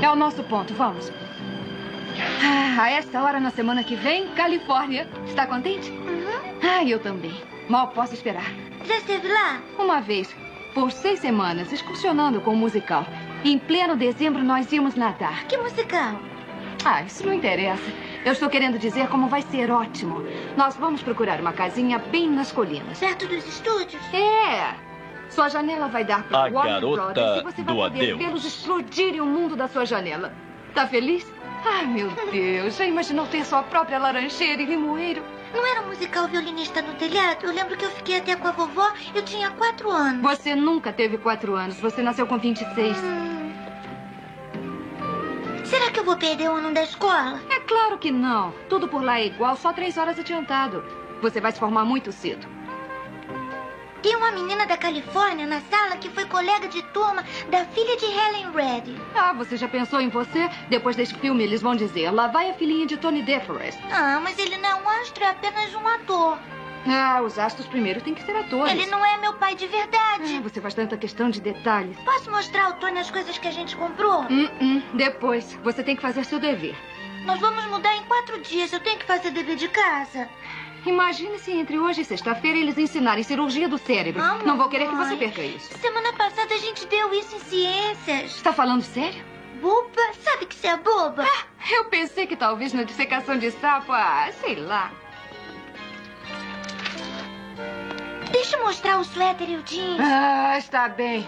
É o nosso ponto, vamos. A esta hora na semana que vem, Califórnia. Está contente? Eu também. Mal posso esperar. Já esteve lá? Uma vez, por 6 semanas, excursionando com o musical. Em pleno dezembro, nós íamos nadar. Que musical? Isso não interessa. Eu estou querendo dizer como vai ser ótimo. Nós vamos procurar uma casinha bem nas colinas. Perto dos estúdios? Sua janela vai dar para A Warner garota Brothers e você vai do poder adeus. vê-los explodirem o mundo da sua janela. Tá feliz? Meu Deus. Já imaginou ter sua própria laranjeira e limoeiro? Não era um musical Violinista no Telhado? Eu lembro que eu fiquei até com a vovó. Eu tinha 4 anos. Você nunca teve 4 anos. Você nasceu com 26. Será que eu vou perder o ano da escola? É claro que não. Tudo por lá é igual, só 3 horas adiantado. Você vai se formar muito cedo. Tem uma menina da Califórnia na sala que foi colega de turma da filha de Helen Reddy. Você já pensou em você? Depois desse filme, eles vão dizer, lá vai a filhinha de Tony DeForest. Mas ele não é um astro, é apenas um ator. Os astros primeiro têm que ser atores. Ele não é meu pai de verdade. Você faz tanta questão de detalhes. Posso mostrar ao Tony as coisas que a gente comprou? Depois. Você tem que fazer seu dever. Nós vamos mudar em 4 dias. Eu tenho que fazer dever de casa. Imagine se entre hoje e sexta-feira eles ensinarem cirurgia do cérebro. Não vou querer que você perca isso. Semana passada a gente deu isso em ciências. Está falando sério? Boba? Sabe que você é boba? Eu pensei que talvez na dissecação de sapo, sei lá. Deixa eu mostrar o suéter e o jeans. Está bem.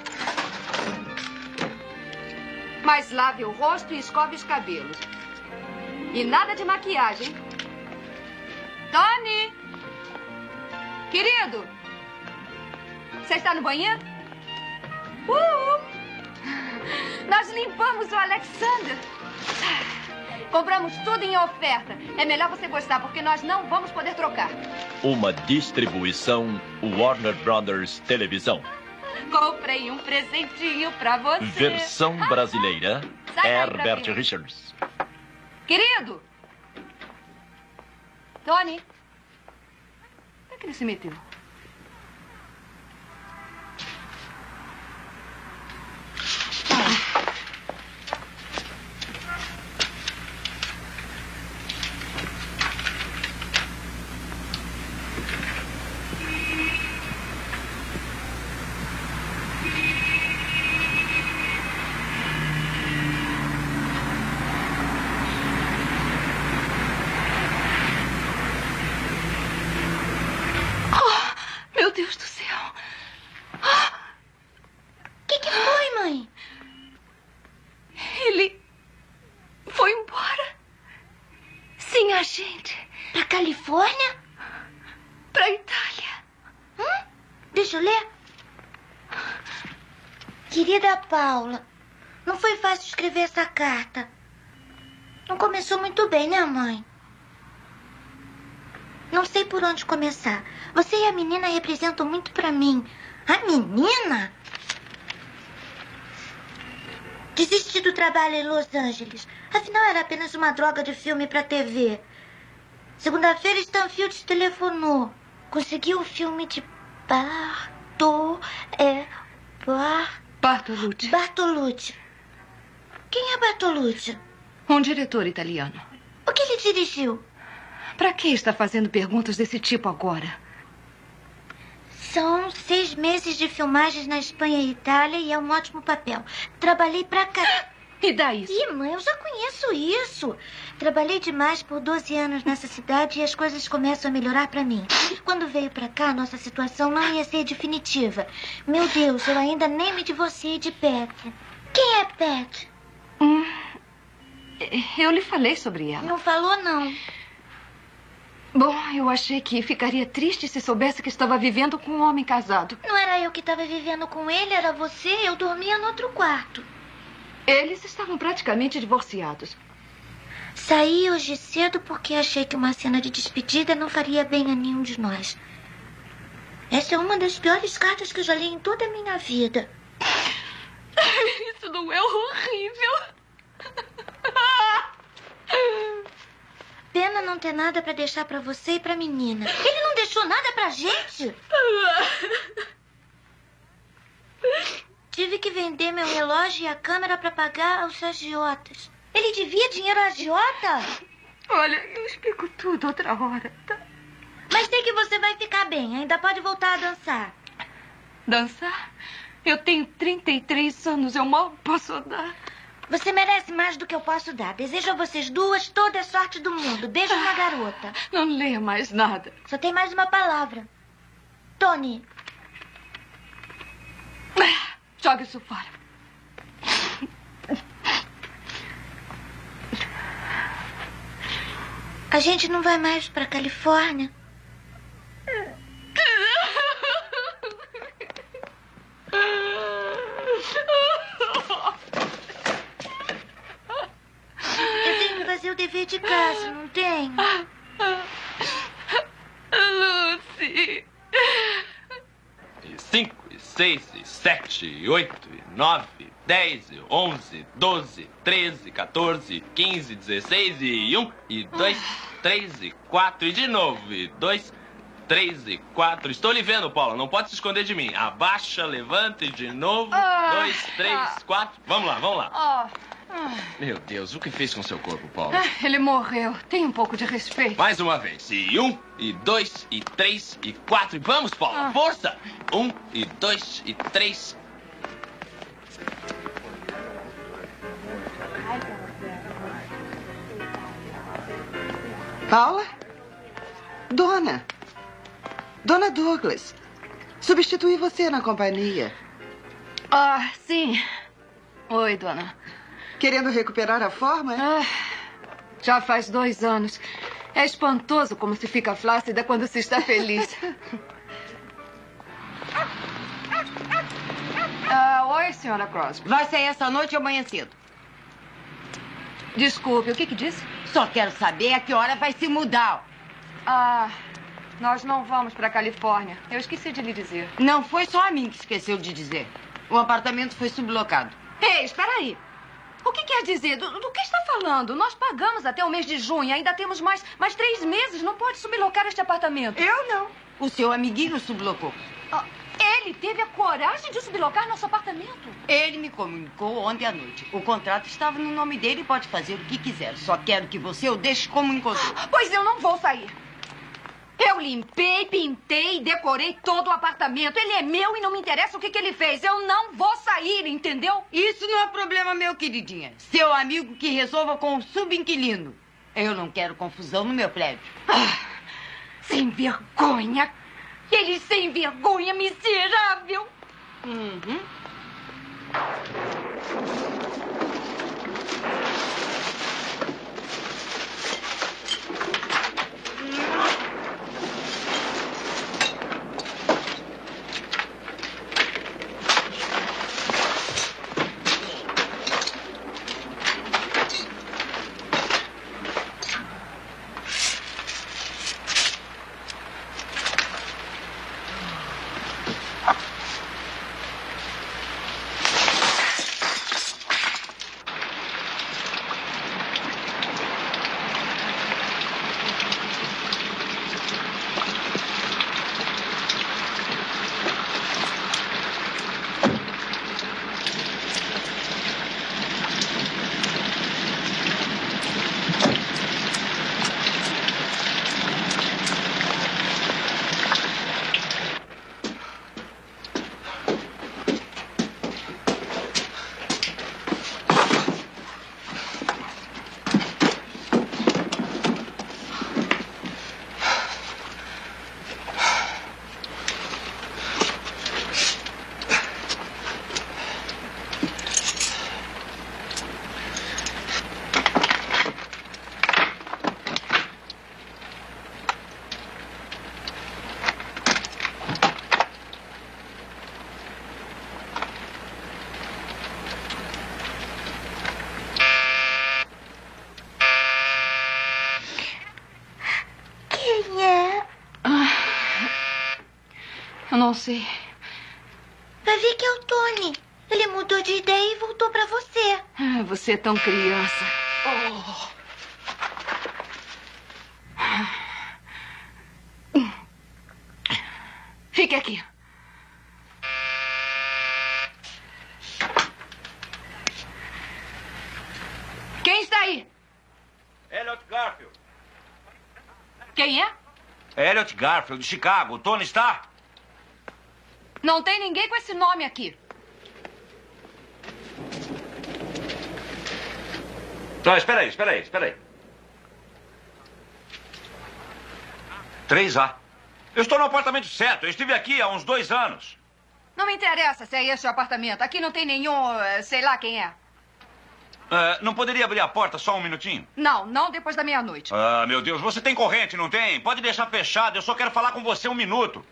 Mas lave o rosto e escove os cabelos. E nada de maquiagem. Tony! Querido! Você está no banheiro? Nós limpamos o Alexander. Compramos tudo em oferta. É melhor você gostar, porque nós não vamos poder trocar. Uma distribuição Warner Brothers Televisão. Comprei um presentinho pra você. Versão brasileira, Herbert Richards. Querido! Tony? Onde é que ele se meteu? Meu Deus do céu. O que foi, mãe? Ele foi embora. Sem a gente. Pra Califórnia? Pra Itália. Deixa eu ler. Querida Paula, não foi fácil escrever essa carta. Não começou muito bem, né, mãe? Não sei por onde começar. Você e a menina representam muito pra mim. A menina? Desisti do trabalho em Los Angeles. Afinal, era apenas uma droga de filme pra TV. Segunda-feira, Stanfield telefonou. Conseguiu o filme de Bartolucci. Quem é Bartolucci? Um diretor italiano. O que ele dirigiu? Pra que está fazendo perguntas desse tipo agora? São 6 meses de filmagens na Espanha e Itália e é um ótimo papel. Trabalhei pra cá. E daí? Mãe, eu já conheço isso. Trabalhei demais por 12 anos nessa cidade e as coisas começam a melhorar pra mim. Quando veio pra cá, nossa situação não ia ser definitiva. Meu Deus, eu ainda nem me divorciei de Pat. Quem é Pat? Eu lhe falei sobre ela. Não falou, não. Bom, eu achei que ficaria triste se soubesse que estava vivendo com um homem casado. Não era eu que estava vivendo com ele, era você. Eu dormia no outro quarto. Eles estavam praticamente divorciados. Saí hoje cedo porque achei que uma cena de despedida não faria bem a nenhum de nós. Essa é uma das piores cartas que eu já li em toda a minha vida. Isso não é horrível? Pena não ter nada pra deixar pra você e pra menina. Ele não deixou nada pra gente? tive que vender meu relógio e a câmera para pagar aos agiotas. Ele devia dinheiro ao agiota? Olha, eu explico tudo outra hora, tá? Mas sei que você vai ficar bem. Ainda pode voltar a dançar. Dançar? Eu tenho 33 anos, eu mal posso dar. Você merece mais do que eu posso dar. Desejo a vocês duas toda a sorte do mundo. Beijo na garota. Não leia mais nada. Só tem mais uma palavra. Tony. Joga isso fora. A gente não vai mais pra Califórnia. Eu tenho que fazer o dever de casa, não tenho? Lucy. 5, 6, 7, 8, 9, 10, 11, 12, 13, 14, 15, 16 e 1, e 2, 3 e 4, e de novo, e 2, 3 e 4. Estou lhe vendo, Paula, não pode se esconder de mim. Abaixa, levanta e de novo, 2, 3, 4. Vamos lá, vamos lá. Meu Deus, o que fez com seu corpo, Paula? Ele morreu. Tem um pouco de respeito. Mais uma vez. E 1, e 2, e 3, e 4. E vamos, Paula, força! 1, e 2, e 3. Paula? Dona Douglas. Substituí você na companhia. Sim. Oi, dona. Querendo recuperar a forma? Já faz 2 anos. É espantoso como se fica flácida quando se está feliz. Oi, senhora Crosby. Vai sair essa noite ou amanhã cedo? Desculpe, o que disse? Só quero saber a que hora vai se mudar. Nós não vamos para a Califórnia. Eu esqueci de lhe dizer. Não foi só a mim que esqueceu de dizer. O apartamento foi sublocado. Ei, espera aí. O que quer dizer? Do que está falando? Nós pagamos até o mês de junho. Ainda temos mais 3 meses. Não pode sublocar este apartamento. Eu não. O seu amiguinho sublocou. Ele teve a coragem de sublocar nosso apartamento? Ele me comunicou ontem à noite. O contrato estava no nome dele e pode fazer o que quiser. Só quero que você o deixe como encontrou. Pois eu não vou sair. Eu limpei, pintei e decorei todo o apartamento. Ele é meu e não me interessa o que ele fez. Eu não vou sair, entendeu? Isso não é problema meu, queridinha. Seu amigo que resolva com o subinquilino. Eu não quero confusão no meu prédio. Sem vergonha. Ele sem vergonha, miserável. Eu não sei. Vai ver que é o Tony. Ele mudou de ideia e voltou pra você. Você é tão criança. Fique aqui. Quem é? É Elliot Garfield, de Chicago. O Tony está? Não tem ninguém com esse nome aqui. Não, espera aí. 3A. Eu estou no apartamento certo. Eu estive aqui há uns 2 anos. Não me interessa se é esse o apartamento. Aqui não tem nenhum, sei lá quem é. Não poderia abrir a porta só um minutinho? Não depois da meia-noite. Ah, meu Deus, você tem corrente, não tem? Pode deixar fechado, eu só quero falar com você um minuto.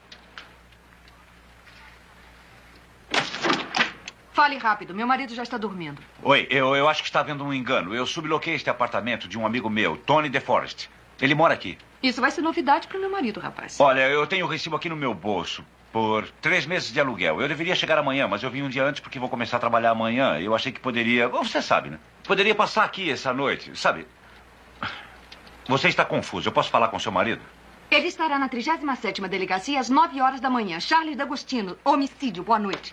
Fale rápido, meu marido já está dormindo. Oi, eu acho que está havendo um engano. Eu subloquei este apartamento de um amigo meu, Tony DeForest. Ele mora aqui. Isso vai ser novidade para o meu marido, rapaz. Olha, eu tenho o recibo aqui no meu bolso por 3 meses de aluguel. Eu deveria chegar amanhã, mas eu vim um dia antes porque vou começar a trabalhar amanhã. Eu achei que poderia... Você sabe, né? Poderia passar aqui essa noite, sabe? Você está confuso. Eu posso falar com seu marido? Ele estará na 37ª delegacia às 9 horas da manhã. Charles D'Agostino, homicídio. Boa noite.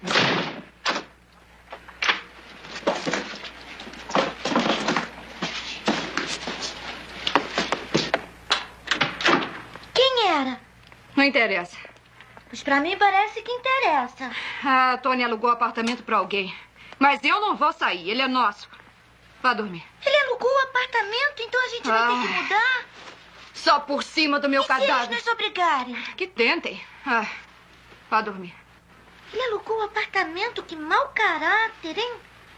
Quem era? Não interessa. Pois pra mim parece que interessa. A Tony alugou o apartamento para alguém. Mas eu não vou sair. Ele é nosso. Vá dormir. Ele alugou o apartamento, então a gente vai ter que mudar? Só por cima do meu E se eles cadáver. nos obrigarem? Que tentem. Vá dormir. Ele alugou o apartamento? Que mau caráter, hein?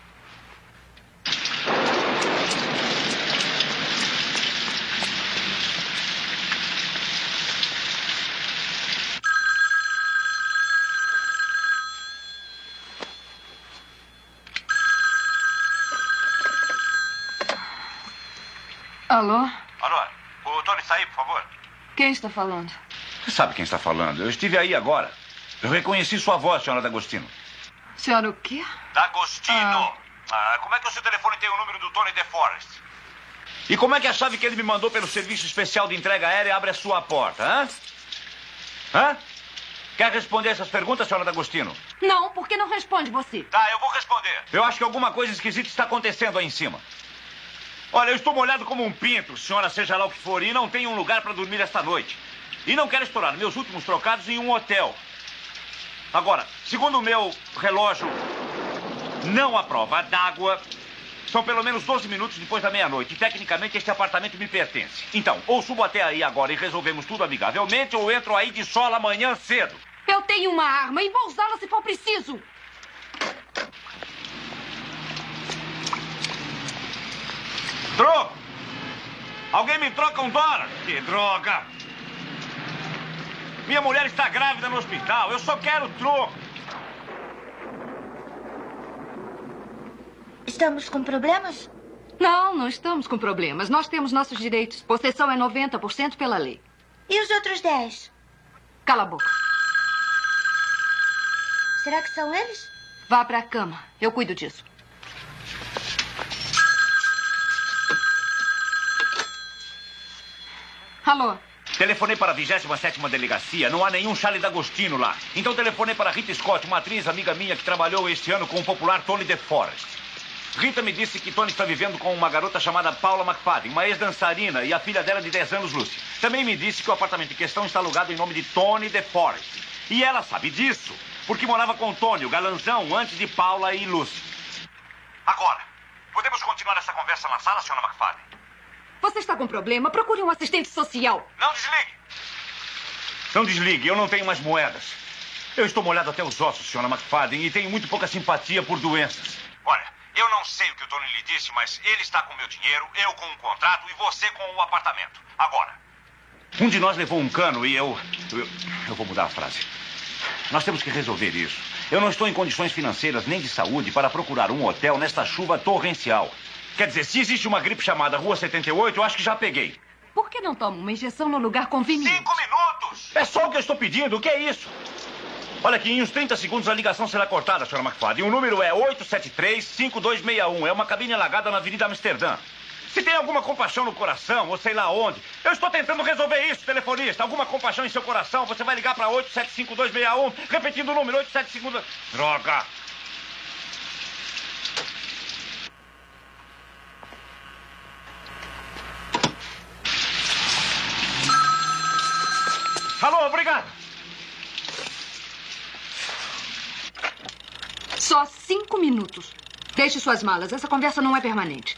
Alô? Alô, o Tony está aí, por favor? Quem está falando? Você sabe quem está falando. Eu estive aí agora. Eu reconheci sua voz, senhora D'Agostino. Senhora o quê? D'Agostino! Como é que o seu telefone tem o número do Tony DeForest? E como é que a chave que ele me mandou pelo serviço especial de entrega aérea abre a sua porta, hã? Quer responder essas perguntas, senhora D'Agostino? Não, por que não responde você? Tá, eu vou responder. Eu acho que alguma coisa esquisita está acontecendo aí em cima. Olha, eu estou molhado como um pinto, senhora, seja lá o que for, e não tenho um lugar para dormir esta noite. E não quero estourar meus últimos trocados em um hotel. Agora, segundo o meu relógio, não há prova d'água. São pelo menos 12 minutos depois da meia-noite. E, tecnicamente, este apartamento me pertence. Então, ou subo até aí agora e resolvemos tudo amigavelmente, ou entro aí de sola amanhã cedo. Eu tenho uma arma e vou usá-la se for preciso. Troco! Alguém me troca $1? Que droga! Minha mulher está grávida no hospital. Eu só quero troco. Estamos com problemas? Não estamos com problemas. Nós temos nossos direitos. Possessão é 90% pela lei. E os outros 10? Cala a boca. Será que são eles? Vá para a cama. Eu cuido disso. Alô? Telefonei para a 27ª delegacia. Não há nenhum Charlie D'Agostino lá. Então telefonei para Rita Scott, uma atriz amiga minha que trabalhou este ano com o popular Tony DeForest. Rita me disse que Tony está vivendo com uma garota chamada Paula McFadden, uma ex-dançarina, e a filha dela de 10 anos, Lucy. Também me disse que o apartamento em questão está alugado em nome de Tony DeForest. E ela sabe disso, porque morava com Tony, o galanzão, antes de Paula e Lucy. Agora, podemos continuar essa conversa na sala, senhora McFadden? Você está com problema? Procure um assistente social. Não desligue! Não desligue, eu não tenho mais moedas. Eu estou molhado até os ossos, senhora McFadden, e tenho muito pouca simpatia por doenças. Olha, eu não sei o que o Tony lhe disse, mas ele está com o meu dinheiro, eu com um contrato e você com o apartamento. Agora, um de nós levou um cano e eu vou mudar a frase. Nós temos que resolver isso. Eu não estou em condições financeiras nem de saúde para procurar um hotel nesta chuva torrencial. Quer dizer, se existe uma gripe chamada Rua 78, eu acho que já peguei. Por que não toma uma injeção no lugar conveniente? 5 minutos! É só o que eu estou pedindo. O que é isso? Olha aqui, em uns 30 segundos a ligação será cortada, senhora McFadden. O número é 873-5261. É uma cabine alagada na Avenida Amsterdã. Se tem alguma compaixão no coração, ou sei lá onde, eu estou tentando resolver isso, telefonista. Alguma compaixão em seu coração, você vai ligar para 875261, repetindo o número 8752... Droga! Alô, obrigado. Só 5 minutos. Deixe suas malas. Essa conversa não é permanente.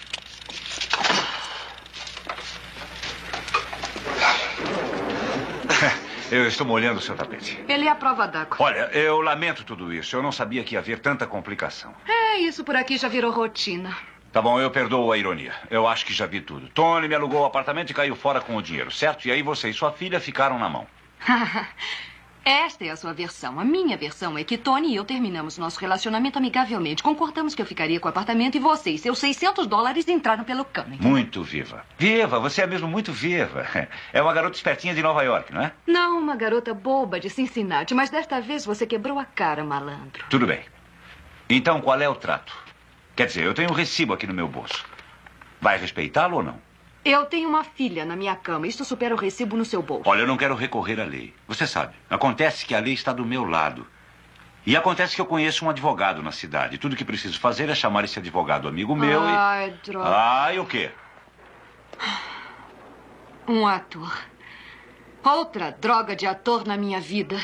Eu estou molhando o seu tapete. Ele é a prova d'água. Olha, eu lamento tudo isso. Eu não sabia que ia haver tanta complicação. Isso por aqui já virou rotina. Tá bom, eu perdoo a ironia. Eu acho que já vi tudo. Tony me alugou o apartamento e caiu fora com o dinheiro, certo? E aí você e sua filha ficaram na mão. Esta é a sua versão. A minha versão é que Tony e eu terminamos nosso relacionamento amigavelmente. Concordamos que eu ficaria com o apartamento e você e seus $600 entraram pelo cano. Entendeu? Muito viva. Viva, você é mesmo muito viva. É uma garota espertinha de Nova York, não é? Não, uma garota boba de Cincinnati. Mas desta vez você quebrou a cara, malandro. Tudo bem. Então, qual é o trato? Quer dizer, eu tenho um recibo aqui no meu bolso. Vai respeitá-lo ou não? Eu tenho uma filha na minha cama. Isto supera o recibo no seu bolso. Olha, eu não quero recorrer à lei. Você sabe, acontece que a lei está do meu lado. E acontece que eu conheço um advogado na cidade. Tudo que preciso fazer é chamar esse advogado amigo meu Ai, droga. Ai, o quê? Um ator. Outra droga de ator na minha vida.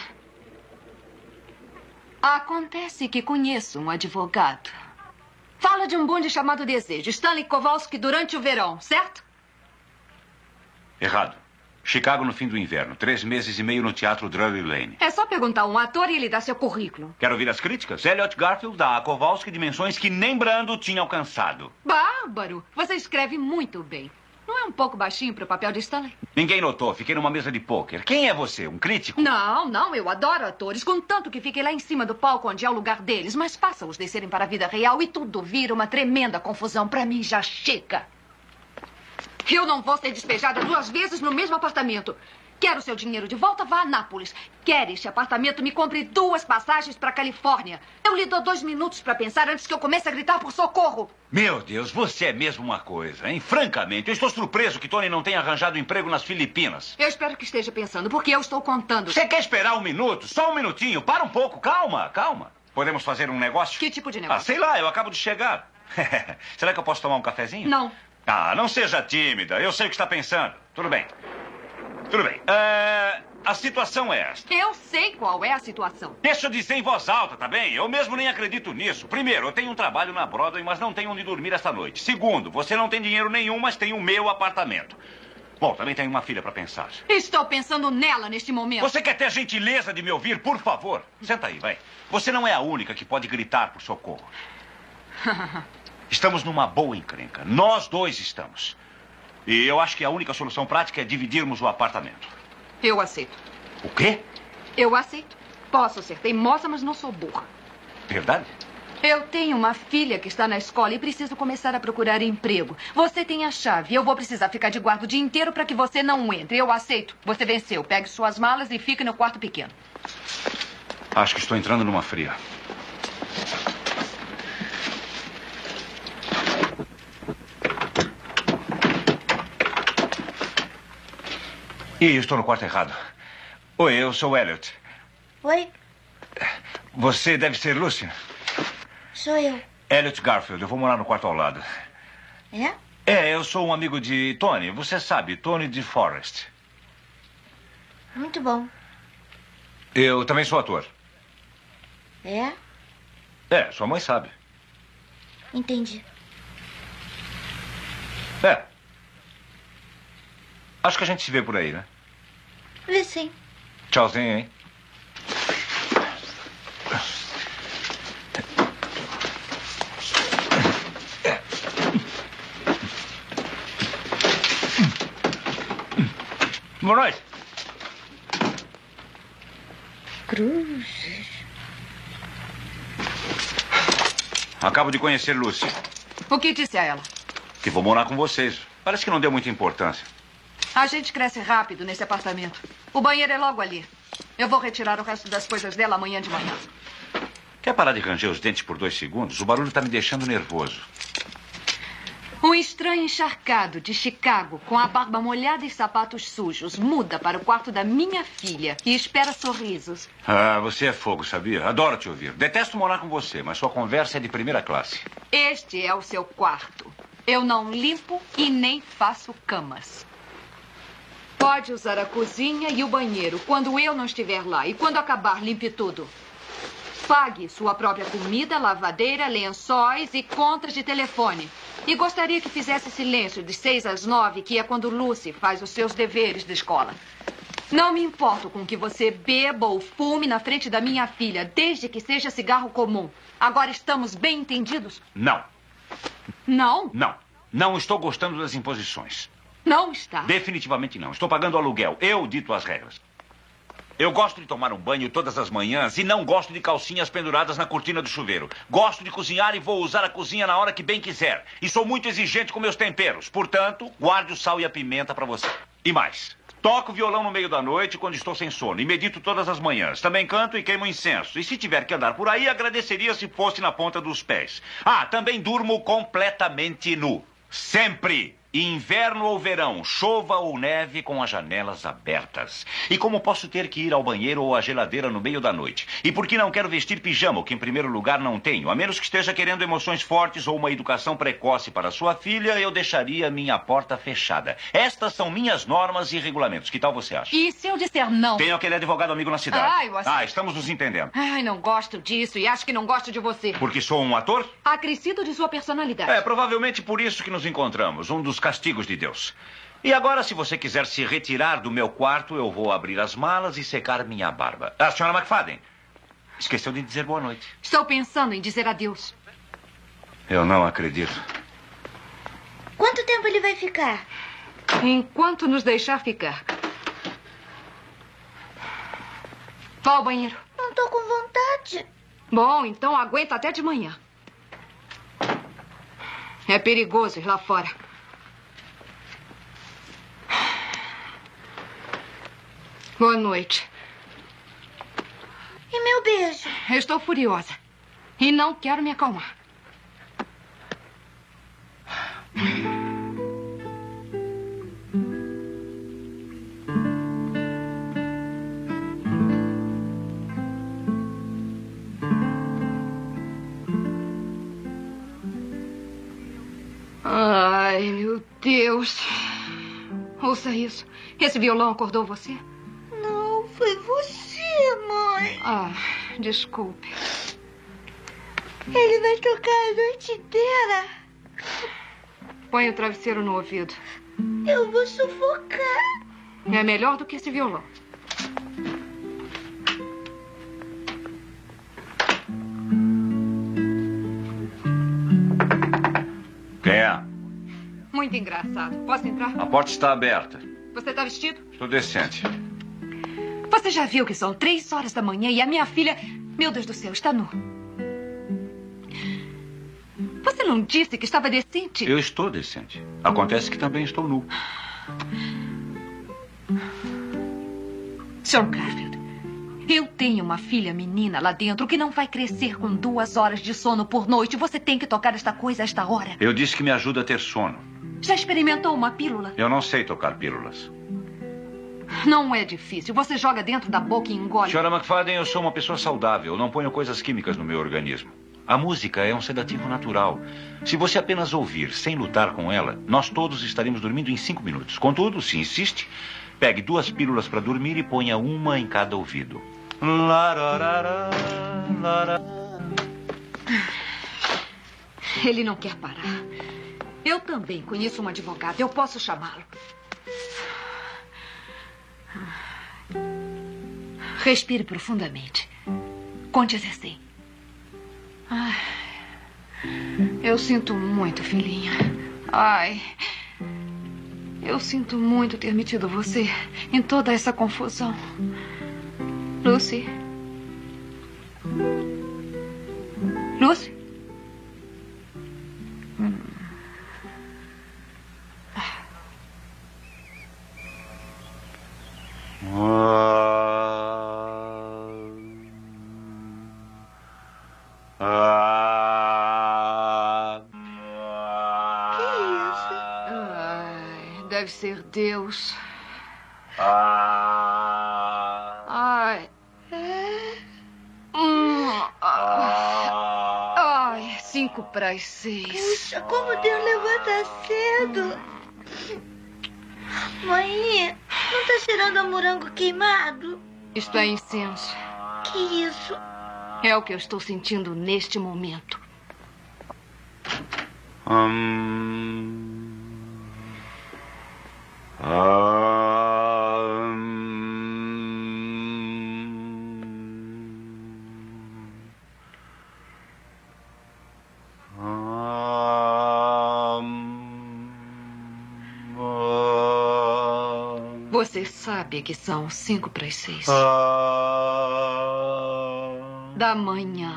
Acontece que conheço um advogado. Fala de um bonde chamado Desejo. Stanley Kowalski durante o verão, certo? Errado. Chicago no fim do inverno. 3 meses e meio no Teatro Drury Lane. É só perguntar a um ator e ele dá seu currículo. Quer ouvir as críticas? Elliot Garfield dá a Kowalski dimensões que nem Brando tinha alcançado. Bárbaro! Você escreve muito bem. Não é um pouco baixinho para o papel de Stanley? Ninguém notou. Fiquei numa mesa de pôquer. Quem é você? Um crítico? Não. Eu adoro atores. Contanto que fiquei lá em cima do palco onde é o lugar deles. Mas faça-os descerem para a vida real e tudo vira uma tremenda confusão. Para mim já chega. Eu não vou ser despejada 2 vezes no mesmo apartamento. Quero seu dinheiro de volta, vá a Nápoles. Quer este apartamento, me compre 2 passagens para a Califórnia. Eu lhe dou 2 minutos para pensar antes que eu comece a gritar por socorro. Meu Deus, você é mesmo uma coisa, hein? Francamente, eu estou surpreso que Tony não tenha arranjado emprego nas Filipinas. Eu espero que esteja pensando, porque eu estou contando. Você quer esperar 1 minuto? Só 1 minutinho. Para um pouco. Calma. Podemos fazer um negócio? Que tipo de negócio? Sei lá, eu acabo de chegar. Será que eu posso tomar um cafezinho? Não. Não seja tímida. Eu sei o que está pensando. Tudo bem. A situação é esta. Eu sei qual é a situação. Deixa eu dizer em voz alta, tá bem? Eu mesmo nem acredito nisso. Primeiro, eu tenho um trabalho na Broadway, mas não tenho onde dormir esta noite. Segundo, você não tem dinheiro nenhum, mas tem o meu apartamento. Bom, também tenho uma filha para pensar. Estou pensando nela neste momento. Você quer ter a gentileza de me ouvir, por favor? Senta aí, vai. Você não é a única que pode gritar por socorro. Estamos numa boa encrenca. Nós 2 estamos. E eu acho que a única solução prática é dividirmos o apartamento. Eu aceito. O quê? Eu aceito. Posso ser teimosa, mas não sou burra. Verdade? Eu tenho uma filha que está na escola e preciso começar a procurar emprego. Você tem a chave. Eu vou precisar ficar de guarda o dia inteiro para que você não entre. Eu aceito. Você venceu. Pegue suas malas e fique no quarto pequeno. Acho que estou entrando numa fria. Ih, estou no quarto errado. Oi, eu sou o Elliot. Oi, Você deve ser Lucy. sou eu. Elliot Garfield, eu vou morar no quarto ao lado. É? Eu sou um amigo de Tony. Você sabe, Tony de Forrest. Muito bom. Eu também sou ator. É? Sua mãe sabe. Entendi. Acho que a gente se vê por aí, né? Vê sim. Tchauzinho, hein? Boa noite. Cruzes. Acabo de conhecer Lucy. O que disse a ela? Que vou morar com vocês. Parece que não deu muita importância. A gente cresce rápido nesse apartamento. O banheiro é logo ali. Eu vou retirar o resto das coisas dela amanhã de manhã. Quer parar de ranger os dentes por 2 segundos? O barulho está me deixando nervoso. Um estranho encharcado de Chicago, com a barba molhada e sapatos sujos, muda para o quarto da minha filha e espera sorrisos. Você é fogo, sabia? Adoro te ouvir. Detesto morar com você, mas sua conversa é de primeira classe. Este é o seu quarto. Eu não limpo e nem faço camas. Pode usar a cozinha e o banheiro quando eu não estiver lá. E quando acabar, limpe tudo. Pague sua própria comida, lavadeira, lençóis e contas de telefone. E gostaria que fizesse silêncio de 6 às 9, que é quando Lucy faz os seus deveres de escola. Não me importo com que você beba ou fume na frente da minha filha, desde que seja cigarro comum. Agora estamos bem entendidos? Não. Não? Não. Não estou gostando das imposições. Não está. Definitivamente não. Estou pagando aluguel. Eu dito as regras. Eu gosto de tomar um banho todas as manhãs e não gosto de calcinhas penduradas na cortina do chuveiro. Gosto de cozinhar e vou usar a cozinha na hora que bem quiser. E sou muito exigente com meus temperos. Portanto, guarde o sal e a pimenta para você. E mais. Toco violão no meio da noite quando estou sem sono e medito todas as manhãs. Também canto e queimo incenso. E se tiver que andar por aí, agradeceria se fosse na ponta dos pés. Ah, também durmo completamente nu. Sempre. Inverno ou verão, chova ou neve, com as janelas abertas. E como posso ter que ir ao banheiro ou à geladeira no meio da noite? E por que não quero vestir pijama, o que em primeiro lugar não tenho? A menos que esteja querendo emoções fortes ou uma educação precoce para sua filha, eu deixaria minha porta fechada. Estas são minhas normas e regulamentos. Que tal você acha? E se eu disser não? Tenho aquele advogado amigo na cidade. Eu acho... estamos nos entendendo. Ai, não gosto disso e acho que não gosto de você. Porque sou um ator? Acrescido de sua personalidade. É, provavelmente por isso que nos encontramos. Um dos castigos de Deus. E agora, se você quiser se retirar do meu quarto, eu vou abrir as malas e secar minha barba. A senhora McFadden, esqueceu de dizer boa noite. Estou pensando em dizer adeus. Eu não acredito. Quanto tempo ele vai ficar? Enquanto nos deixar ficar. Vá ao banheiro. Não tô com vontade. Bom, então aguenta até de manhã. É perigoso ir lá fora. Boa noite. E meu beijo? Eu estou furiosa. E não quero me acalmar. Ai, meu Deus. Ouça isso. Esse violão acordou você? Não, foi você, mãe. Ah, desculpe. Ele vai tocar a noite inteira. Põe o travesseiro no ouvido. Eu vou sufocar. É melhor do que esse violão. Quem é? Muito engraçado. Posso entrar? A porta está aberta. Você está vestido? Estou decente. Você já viu que são 3 horas da manhã e a minha filha... Meu Deus do céu, está nu. Você não disse que estava decente? Eu estou decente. Acontece que também estou nu. Sr. Garfield, eu tenho uma filha menina lá dentro que não vai crescer com 2 horas de sono por noite. Você tem que tocar esta coisa a esta hora. Eu disse que me ajuda a ter sono. Já experimentou uma pílula? Eu não sei tocar pílulas. Não é difícil. Você joga dentro da boca e engole. Senhora McFadden, eu sou uma pessoa saudável. Não ponho coisas químicas no meu organismo. A música é um sedativo natural. Se você apenas ouvir, sem lutar com ela, nós todos estaremos dormindo em 5 minutos. Contudo, se insiste, pegue 2 pílulas para dormir e ponha uma em cada ouvido. Ele não quer parar. Eu também conheço um advogado. Eu posso chamá-lo. Respire profundamente. Conte até 100. Ai, eu sinto muito, filhinha. Ai, eu sinto muito ter metido você em toda essa confusão. Lucy? Lucy? Deve ser Deus. Ai. Ai, 5 para as 6. Puxa, como Deus levanta cedo. Mãe, Não tá cheirando a morango queimado? Isto é incenso. Que isso? É o que eu estou sentindo neste momento. Você sabe que são 5:06 da manhã.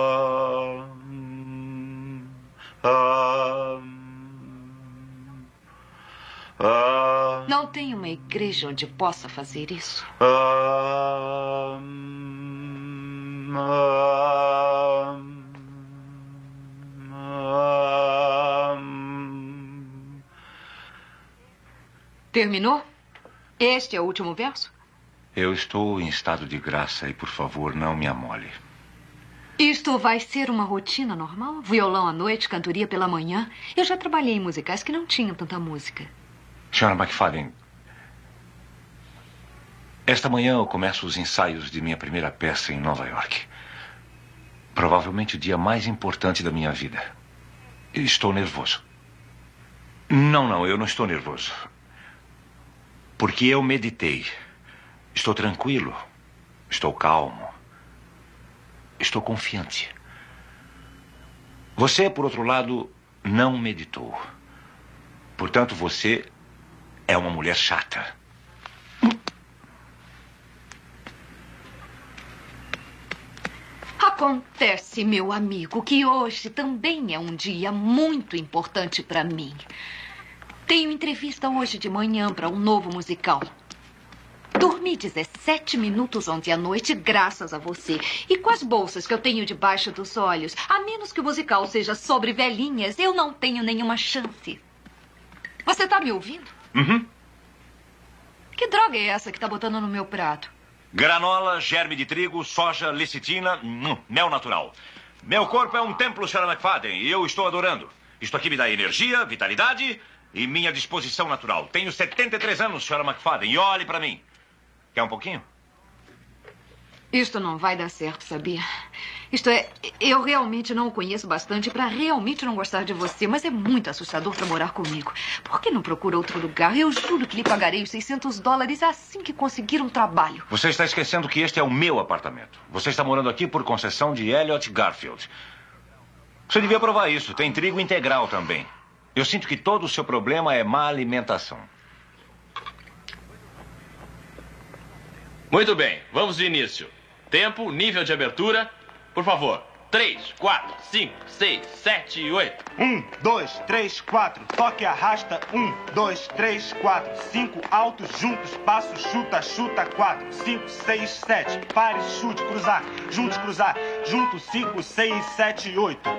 Não tem uma igreja onde possa fazer isso? Terminou? Este é o último verso? Eu estou em estado de graça e, por favor, não me amole. Isto vai ser uma rotina normal? Violão à noite, cantoria pela manhã? Eu já trabalhei em musicais que não tinham tanta música. Senhora McFadden, esta manhã eu começo os ensaios de minha primeira peça em Nova York. Provavelmente o dia mais importante da minha vida. Estou nervoso. Não, eu não estou nervoso. Porque eu meditei. Estou tranquilo. Estou calmo. Estou confiante. Você, por outro lado, não meditou. Portanto, você é uma mulher chata. Acontece, meu amigo, que hoje também é um dia muito importante para mim. Tenho entrevista hoje de manhã para um novo musical. Dormi 17 minutos ontem à noite graças a você. E com as bolsas que eu tenho debaixo dos olhos, a menos que o musical seja sobre velhinhas, eu não tenho nenhuma chance. Você está me ouvindo? Uhum. Que droga é essa que está botando no meu prato? Granola, germe de trigo, soja, lecitina, mel natural. Meu corpo é um templo, Sra. McFadden, e eu estou adorando. Isto aqui me dá energia, vitalidade e minha disposição natural. Tenho 73 anos, Sra. McFadden, e olhe para mim. Quer um pouquinho? Isto não vai dar certo, sabia? Isto é, eu realmente não o conheço bastante para realmente não gostar de você, mas é muito assustador para morar comigo. Por que não procura outro lugar? Eu juro que lhe pagarei os $600 assim que conseguir um trabalho. Você está esquecendo que este é o meu apartamento. Você está morando aqui por concessão de Elliot Garfield. Você devia provar isso. Tem trigo integral também. Eu sinto que todo o seu problema é má alimentação. Muito bem, vamos de início. Tempo, nível de abertura. Por favor, 3, 4, 5, 6, 7 e 8. 1, 2, 3, 4. Toque, arrasta. 1, 2, 3, 4. 5 altos juntos. Passo, chuta, chuta. 4, 5, 6, 7. Pare, chute, cruzar. Juntos, cruzar. Juntos, 5, 6, 7 e 8.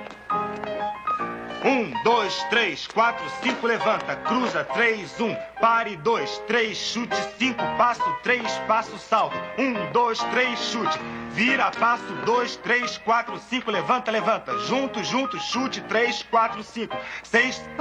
1, 2, 3, 4, 5, levanta, cruza, 3, 1, pare, 2, 3, chute, 5, passo, 3, passo, salto, 1, 2, 3, chute, vira, passo, 2, 3, 4, 5, levanta, levanta, junto, junto, chute, 3, 4, 5, 6...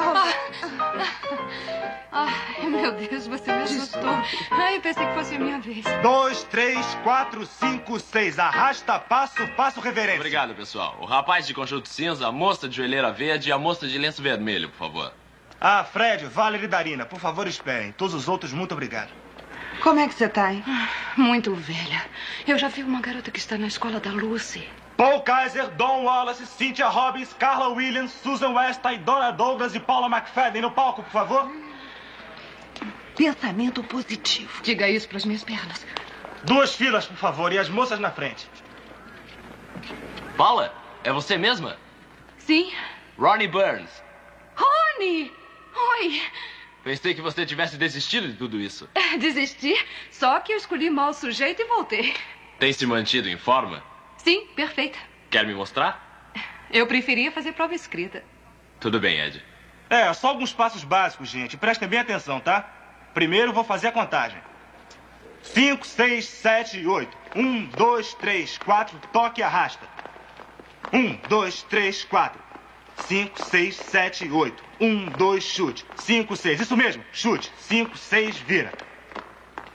Ai, meu Deus, você me assustou. Ai, eu pensei que fosse a minha vez. 2, 3, 4, 5, 6, arrasta, passo, passo, reverência. Obrigado, pessoal. O rapaz de conjunto cinza, a moça de joelheira verde e a moça de lenço vermelho, por favor. Ah, Fred, Valerie e Darina, por favor, esperem. Todos os outros, muito obrigado. Como é que você tá, hein? Muito velha. Eu já vi uma garota que está na escola da Lucy. Paul Kaiser, Don Wallace, Cynthia Robbins, Carla Williams, Susan West, Donna Douglas e Paula McFadden no palco, por favor. Pensamento positivo. Diga isso para as minhas pernas. 2 filas, por favor, e as moças na frente. Paula, é você mesma? Sim. Ronnie Burns. Rony! Oi! Pensei que você tivesse desistido de tudo isso. Desisti, só que eu escolhi mal o sujeito e voltei. Tem se mantido em forma? Sim, perfeita. Quer me mostrar? Eu preferia fazer prova escrita. Tudo bem, Ed. É, só alguns passos básicos, gente. Prestem bem atenção, tá? Primeiro vou fazer a contagem. 5, 6, 7 e 8. 1, 2, 3, 4, toque e arrasta. 1, 2, 3, 4. 5, 6, 7 e 8. 1, 2, chute. 5, 6. Isso mesmo, chute. 5, 6, vira.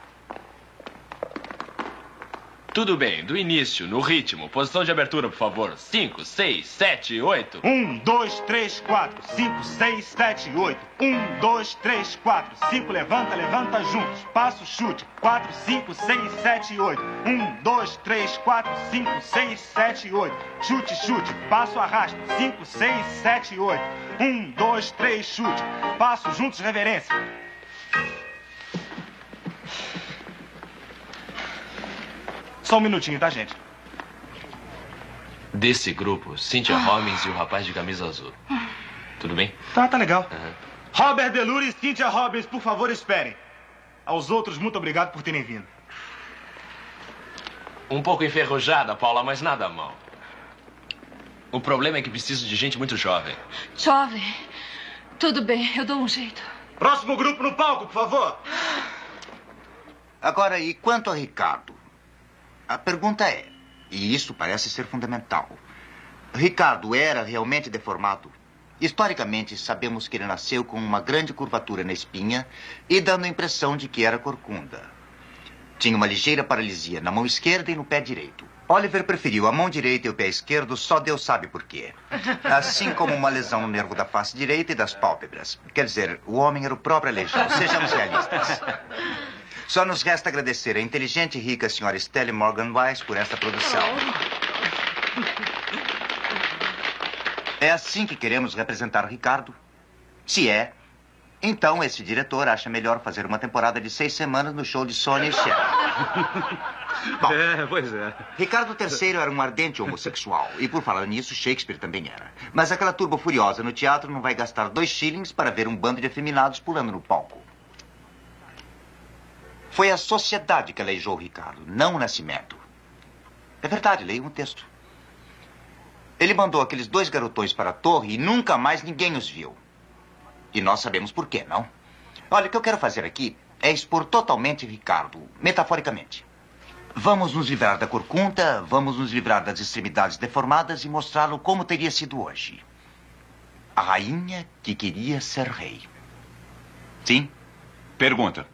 Tudo bem, do início, no ritmo. Posição de abertura, por favor. 5, 6, 7, 8. 1, 2, 3, 4, 5, 6, 7, 8. 1, 2, 3, 4, 5, levanta, levanta juntos. Passo, chute. 4, 5, 6, 7, 8. 1, 2, 3, 4, 5, 6, 7, 8. Chute, chute. Passo, arrasto. 5, 6, 7, 8. 1, 2, 3, chute. Passo, juntos, reverência. Só um minutinho, tá, gente? Desse grupo, Cynthia Robbins e o rapaz de camisa azul. Tudo bem? Tá legal. Robert Delure e Cynthia Robbins, por favor, esperem. Aos outros, muito obrigado por terem vindo. Um pouco enferrujada, Paula, mas nada mal. O problema é que preciso de gente muito jovem. Jovem? Tudo bem, eu dou um jeito. Próximo grupo no palco, por favor. Agora, e quanto a Ricardo? A pergunta é, e isso parece ser fundamental, Ricardo era realmente deformado? Historicamente, sabemos que ele nasceu com uma grande curvatura na espinha e dando a impressão de que era corcunda. Tinha uma ligeira paralisia na mão esquerda e no pé direito. Oliver preferiu a mão direita e o pé esquerdo, só Deus sabe por quê. Assim como uma lesão no nervo da face direita e das pálpebras. Quer dizer, o homem era o próprio aleijão, sejamos realistas. Só nos resta agradecer a inteligente e rica senhora Stella Morgan Wise por esta produção. É assim que queremos representar Ricardo? Se é, então esse diretor acha melhor fazer uma temporada de 6 semanas no show de Sony e Cher. Bom, pois é. Ricardo III era um ardente homossexual. E por falar nisso, Shakespeare também era. Mas aquela turba furiosa no teatro não vai gastar 2 shillings para ver um bando de afeminados pulando no palco. Foi a sociedade que aleijou o Ricardo, não o nascimento. É verdade, leia um texto. Ele mandou aqueles 2 garotões para a torre e nunca mais ninguém os viu. E nós sabemos por quê, não? Olha, o que eu quero fazer aqui é expor totalmente Ricardo, metaforicamente. Vamos nos livrar da corcunda, vamos nos livrar das extremidades deformadas e mostrá-lo como teria sido hoje. A rainha que queria ser rei. Sim? Pergunta.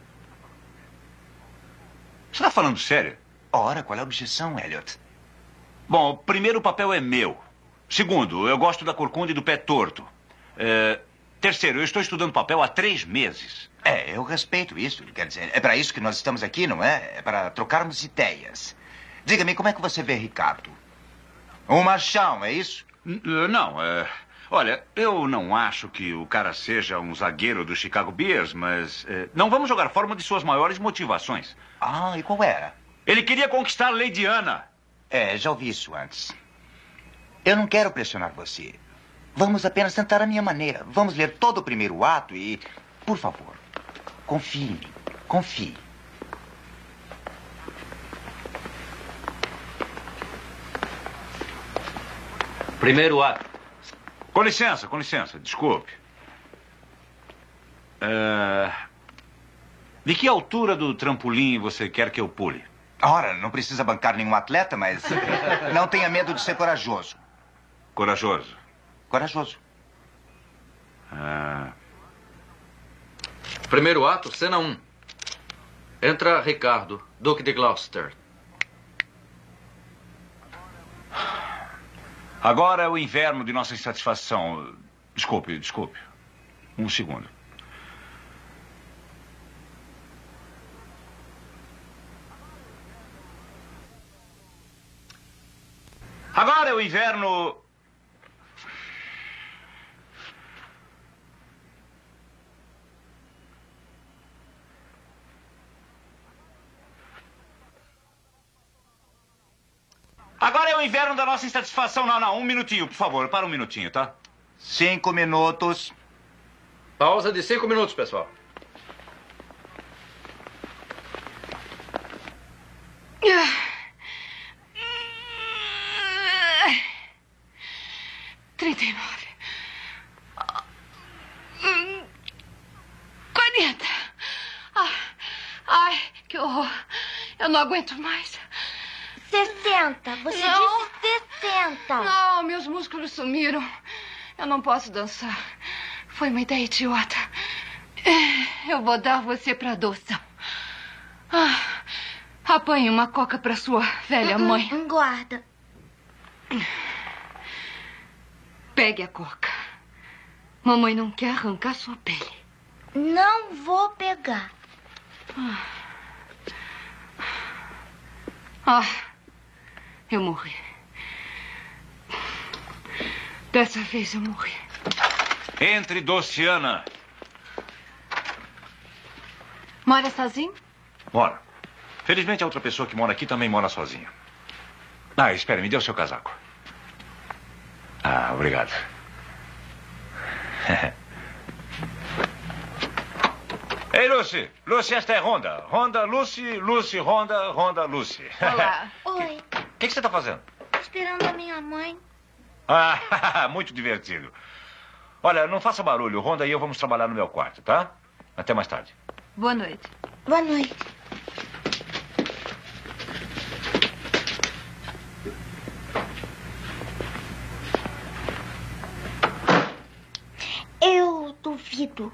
Você está falando sério? Ora, qual é a objeção, Elliot? Bom, primeiro, o papel é meu. Segundo, eu gosto da corcunda e do pé torto. Terceiro, eu estou estudando papel há 3 meses. Eu respeito isso. Quer dizer, é para isso que nós estamos aqui, não é? É para trocarmos ideias. Diga-me, como é que você vê Ricardo? Um machão, é isso? Não, olha, eu não acho que o cara seja um zagueiro do Chicago Bears, mas não vamos jogar fora uma de suas maiores motivações. Ah, e qual era? Ele queria conquistar Lady Anna. Já ouvi isso antes. Eu não quero pressionar você. Vamos apenas tentar a minha maneira. Vamos ler todo o primeiro ato e, por favor, confie em mim. Confie. Primeiro ato. Com licença, desculpe. De que altura do trampolim você quer que eu pule? Ora, não precisa bancar nenhum atleta, mas não tenha medo de ser corajoso. Corajoso? Corajoso. Primeiro ato, cena 1. Entra Ricardo, Duque de Gloucester. Agora é o inverno de nossa insatisfação. Desculpe. Um segundo. Agora é o inverno... Agora é o inverno da nossa insatisfação. Não, um minutinho, por favor. Para um minutinho, tá? 5 minutos. Pausa de 5 minutos, pessoal. Eu não aguento mais. 60. Você Não. disse 60. Não, meus músculos sumiram. Eu não posso dançar. Foi uma ideia idiota. Eu vou dar você para adoção. Apanhe uma coca para sua velha mãe. Guarda. Pegue a coca. Mamãe não quer arrancar sua pele. Não vou pegar. Eu morri. Dessa vez eu morri. Entre, Dociana. Mora sozinho? Mora. Felizmente a outra pessoa que mora aqui também mora sozinha. Espere, me dê o seu casaco. Obrigado. Ei, Lucy. Lucy, esta é Rhonda. Rhonda, Lucy, Lucy, Rhonda, Rhonda, Lucy. Olá. Oi. O que você está fazendo? Esperando a minha mãe. Muito divertido. Olha, não faça barulho. Rhonda e eu vamos trabalhar no meu quarto, tá? Até mais tarde. Boa noite. Boa noite. Eu duvido.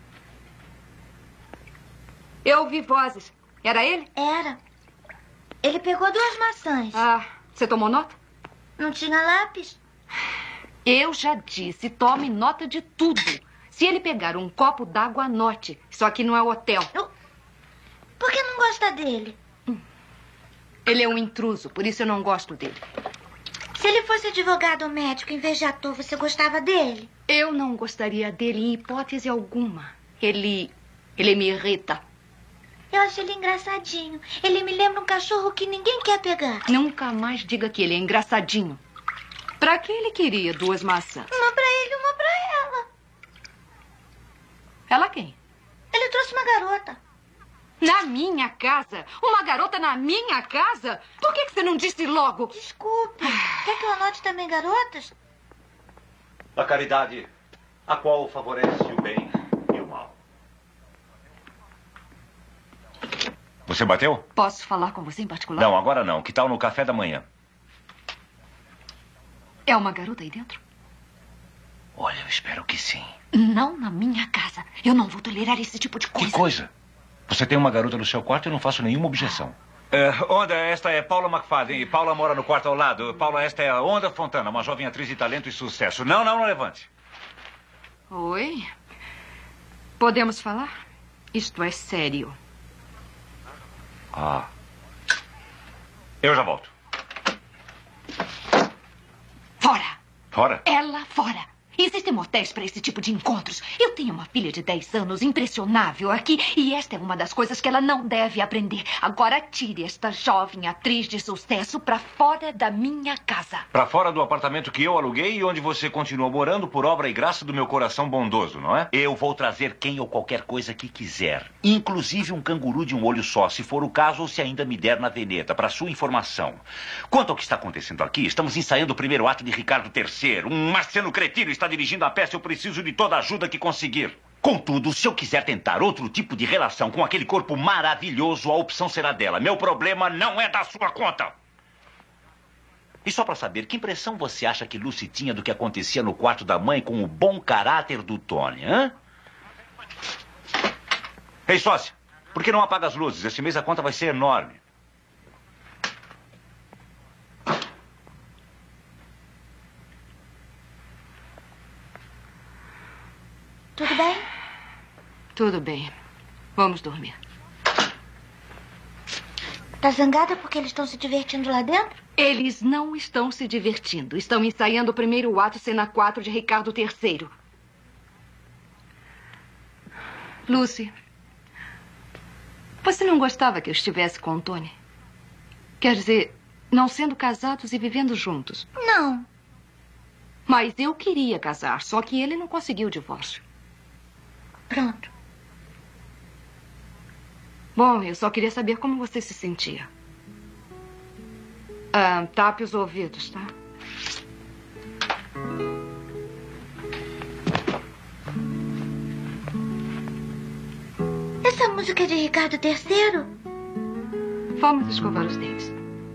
Eu ouvi vozes. Era ele? Era. Ele pegou 2 maçãs. Você tomou nota? Não tinha lápis? Eu já disse, tome nota de tudo. Se ele pegar um copo d'água, anote. Isso aqui não é hotel. Por que não gosta dele? Ele é um intruso, por isso eu não gosto dele. Se ele fosse advogado ou médico em vez de ator, você gostava dele? Eu não gostaria dele em hipótese alguma. Ele me irrita. Eu acho ele engraçadinho. Ele me lembra um cachorro que ninguém quer pegar. Nunca mais diga que ele é engraçadinho. Pra que ele queria 2 maçãs? Uma pra ele, uma pra ela. Ela quem? Ele trouxe uma garota. Na minha casa? Uma garota na minha casa? Por que você não disse logo? Desculpe. Quer que eu anote também garotas? A caridade, a qual favorece o bem e o mal. Você bateu? Posso falar com você em particular? Não, agora não. Que tal no café da manhã? É uma garota aí dentro? Olha, eu espero que sim. Não na minha casa. Eu não vou tolerar esse tipo de coisa. Que coisa? Você tem uma garota no seu quarto e eu não faço nenhuma objeção. Onda, esta é Paula McFadden e Paula mora no quarto ao lado. Paula, esta é a Onda Fontana, uma jovem atriz de talento e sucesso. Não levante. Oi? Podemos falar? Isto é sério. Eu já volto. Fora! Fora? Ela fora! Existem motéis para esse tipo de encontros. Eu tenho uma filha de 10 anos impressionável aqui e esta é uma das coisas que ela não deve aprender. Agora tire esta jovem atriz de sucesso para fora da minha casa. Para fora do apartamento que eu aluguei e onde você continua morando por obra e graça do meu coração bondoso, não é? Eu vou trazer quem ou qualquer coisa que quiser. Inclusive um canguru de um olho só, se for o caso ou se ainda me der na veneta, para sua informação. Quanto ao que está acontecendo aqui, estamos ensaiando o primeiro ato de Ricardo III. Um marciano cretino está dirigindo a peça, eu preciso de toda a ajuda que conseguir. Contudo, se eu quiser tentar outro tipo de relação com aquele corpo maravilhoso, a opção será dela. Meu problema não é da sua conta. E só para saber, que impressão você acha que Lucy tinha do que acontecia no quarto da mãe com o bom caráter do Tony, hein? Ei, sócia, por que não apaga as luzes? Esse mês a conta vai ser enorme. Tudo bem? Tudo bem. Vamos dormir. Tá zangada porque eles estão se divertindo lá dentro? Eles não estão se divertindo. Estão ensaiando o primeiro ato, cena 4 de Ricardo III. Lucy, você não gostava que eu estivesse com o Tony? Quer dizer, não sendo casados e vivendo juntos? Não. Mas eu queria casar, só que ele não conseguiu o divórcio. Pronto. Bom, eu só queria saber como você se sentia. Tape os ouvidos, tá? Essa música é de Ricardo III? Vamos escovar os dentes.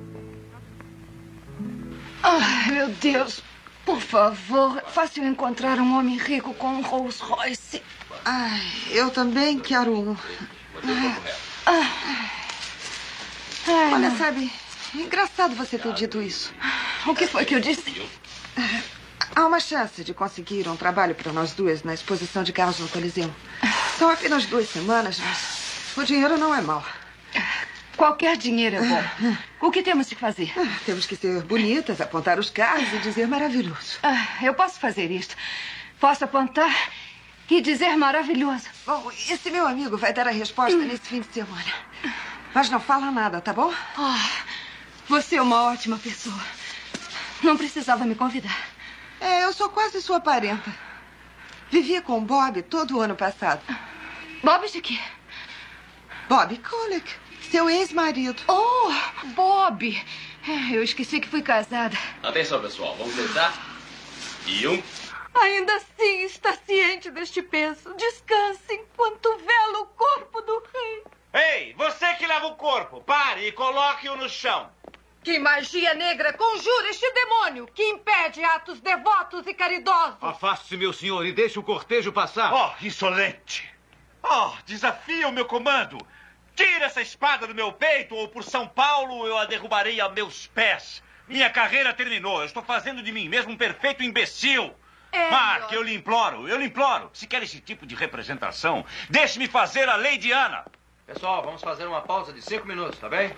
Ai, meu Deus. Por favor, fácil encontrar um homem rico com um Rolls Royce. Eu também quero um. Olha, sabe, é engraçado você ter dito isso. O que foi que eu disse? Há uma chance de conseguir um trabalho para nós duas na exposição de carros no Coliseu. São apenas 2 semanas, mas o dinheiro não é mau. Qualquer dinheiro é bom. O que temos de fazer? Temos que ser bonitas, apontar os carros e dizer maravilhoso. Eu posso fazer isto. Posso apontar e dizer maravilhoso. Bom, esse meu amigo vai dar a resposta nesse fim de semana. Mas não fala nada, tá bom? Você é uma ótima pessoa. Não precisava me convidar. Eu sou quase sua parenta. Vivia com o Bob todo o ano passado. Bob de quê? Bob Kulick, seu ex-marido. Oh, Bob. Eu esqueci que fui casada. Atenção, pessoal. Vamos tentar. E 1. Ainda assim está ciente deste peso. Descanse enquanto vela o corpo do rei. Ei, você que leva o corpo, pare e coloque-o no chão. Que magia negra conjura este demônio que impede atos devotos e caridosos. Afaste-se, meu senhor, e deixe o cortejo passar. Oh, insolente! Oh, desafia o meu comando! Tira essa espada do meu peito ou por São Paulo eu a derrubarei a meus pés. Minha carreira terminou. Eu estou fazendo de mim mesmo um perfeito imbecil. Mark, eu lhe imploro. Se quer esse tipo de representação, deixe-me fazer a Lady Ana. Pessoal, vamos fazer uma pausa de 5 minutos, tá bem?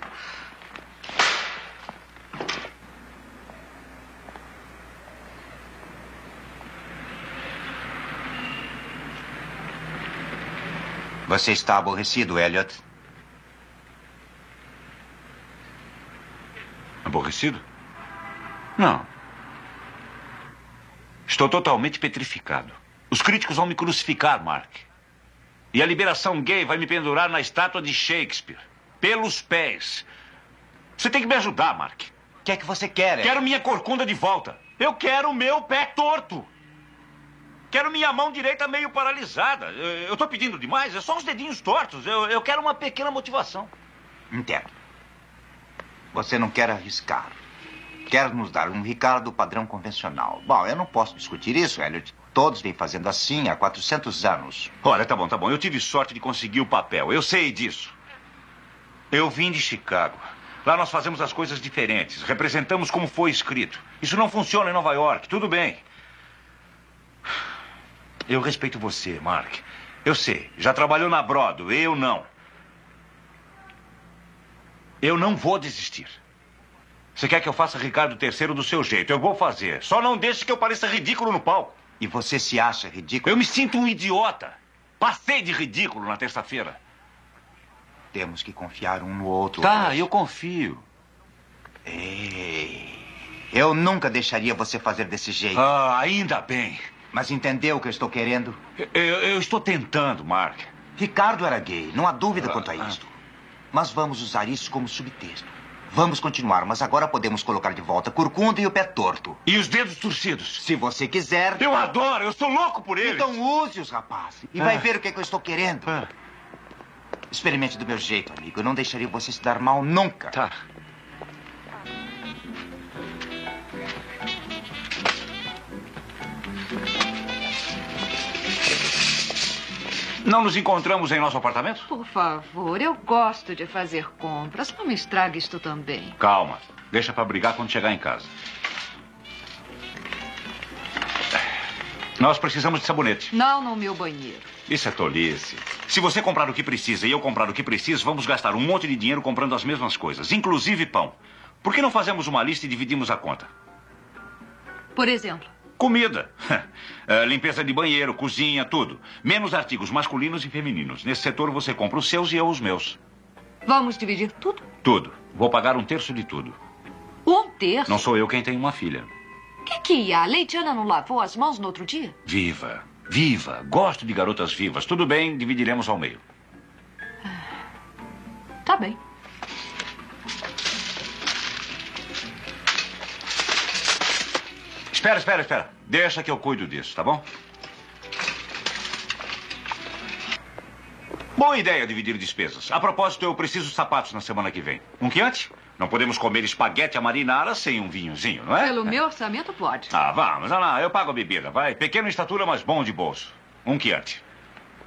Você está aborrecido, Elliot? Aborrecido? Não. Estou totalmente petrificado. Os críticos vão me crucificar, Mark. E a liberação gay vai me pendurar na estátua de Shakespeare. Pelos pés. Você tem que me ajudar, Mark. O que é que você quer, Elliot? Quero minha corcunda de volta. Eu quero o meu pé torto. Quero minha mão direita meio paralisada. Eu estou pedindo demais, é só os dedinhos tortos. Eu quero uma pequena motivação. Entendo. Você não quer arriscar. Quer nos dar um Ricardo padrão convencional. Bom, eu não posso discutir isso, Elliot. Todos vêm fazendo assim há 400 anos. Olha, tá bom. Eu tive sorte de conseguir o papel. Eu sei disso. Eu vim de Chicago. Lá nós fazemos as coisas diferentes. Representamos como foi escrito. Isso não funciona em Nova York. Tudo bem. Eu respeito você, Mark. Eu sei. Já trabalhou na Broadway. Eu não. Eu não vou desistir. Você quer que eu faça Ricardo III do seu jeito? Eu vou fazer. Só não deixe que eu pareça ridículo no palco. E você se acha ridículo? Eu me sinto um idiota. Passei de ridículo na terça-feira. Temos que confiar um no outro. Tá, Elliot. eu confio. Ei, eu nunca deixaria você fazer desse jeito. Ainda bem. Mas entendeu o que eu estou querendo? Eu estou tentando, Mark. Ricardo era gay, não há dúvida quanto a isto. Mas vamos usar isso como subtexto. Vamos continuar, mas agora podemos colocar de volta corcunda e o pé torto. E os dedos torcidos. Se você quiser. Eu adoro, eu sou louco por eles. Então use-os, rapaz. E vai ver o que é que eu estou querendo. Experimente do meu jeito, amigo. Eu não deixaria você se dar mal nunca. Tá. Não nos encontramos em nosso apartamento? Por favor, eu gosto de fazer compras. Não me estrague isto também. Calma. Deixa pra brigar quando chegar em casa. Nós precisamos de sabonete. Não no meu banheiro. Isso é tolice. Se você comprar o que precisa e eu comprar o que preciso, vamos gastar um monte de dinheiro comprando as mesmas coisas, inclusive pão. Por que não fazemos uma lista e dividimos a conta? Por exemplo? Comida. Limpeza de banheiro, cozinha, tudo. Menos artigos masculinos e femininos. Nesse setor você compra os seus e eu os meus. Vamos dividir tudo? Tudo. Vou pagar 1/3 de tudo. 1/3? Não sou eu quem tem uma filha. Que a Leitiana não lavou as mãos no outro dia? Viva. Viva. Gosto de garotas vivas. Tudo bem, dividiremos ao meio. Tá bem. Espera. Deixa que eu cuido disso, tá bom? Boa ideia dividir despesas. A propósito, eu preciso de sapatos na semana que vem. Um Chianti? Não podemos comer espaguete à marinara sem um vinhozinho, não é? Pelo meu orçamento, pode. Vamos. Lá, eu pago a bebida, vai. Pequeno em estatura, mas bom de bolso. Um Chianti.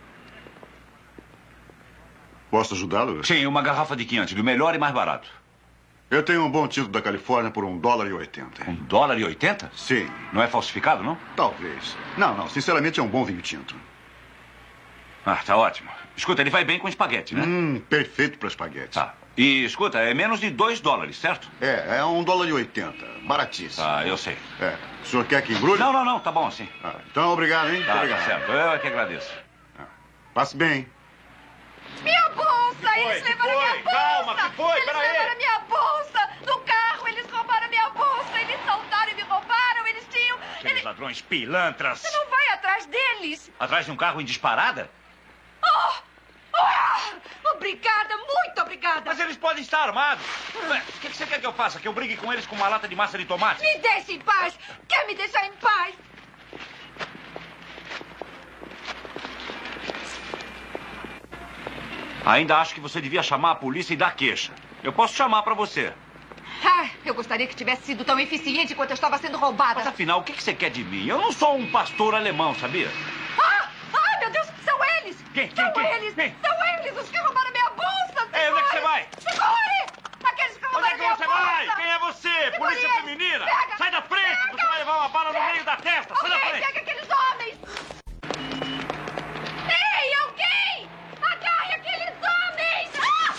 Posso ajudá-lo? Sim, uma garrafa de Chianti, do melhor e mais barato. Eu tenho um bom título da Califórnia por $1,80. $1,80? Sim. Não é falsificado, não? Talvez. Não. Sinceramente, é um bom vinho tinto. Ah, tá ótimo. Escuta, ele vai bem com espaguete, né? Perfeito para espaguete. Tá. E, escuta, é menos de $2, certo? É $1,80. Baratíssimo. Ah, eu sei. O senhor quer que embrulhe? Não. Tá bom assim. Então, obrigado, hein? Tá, obrigado. Tá certo. Eu é que agradeço. Passe bem. Minha bolsa! Eles levaram minha bolsa! Calma, que foi? Eles levaram minha bolsa! No carro, eles roubaram minha bolsa! Eles saltaram e me roubaram! Eles tinham... Aqueles ladrões pilantras. Você não vai atrás deles? Atrás de um carro em disparada? Obrigada, muito obrigada! Mas eles podem estar armados. Ué, o que você quer que eu faça? Que eu brigue com eles com uma lata de massa de tomate? Me deixe em paz! Quer me deixar em paz? Ainda acho que você devia chamar a polícia e dar queixa. Eu posso chamar pra você. Eu gostaria que tivesse sido tão eficiente enquanto eu estava sendo roubada. Mas afinal, o que você quer de mim? Eu não sou um pastor alemão, sabia? Meu Deus, são eles! Quem? São eles os que roubaram minha bolsa! Ei, onde é que você vai? Segure! Aqueles que roubaram minha bolsa! Onde é que você vai? Quem é você? Polícia feminina? Pega! Sai da frente! Você vai levar uma bala no meio da testa! Sai da frente! Pega aqueles homens! Ei, alguém! Agarre aqueles homens!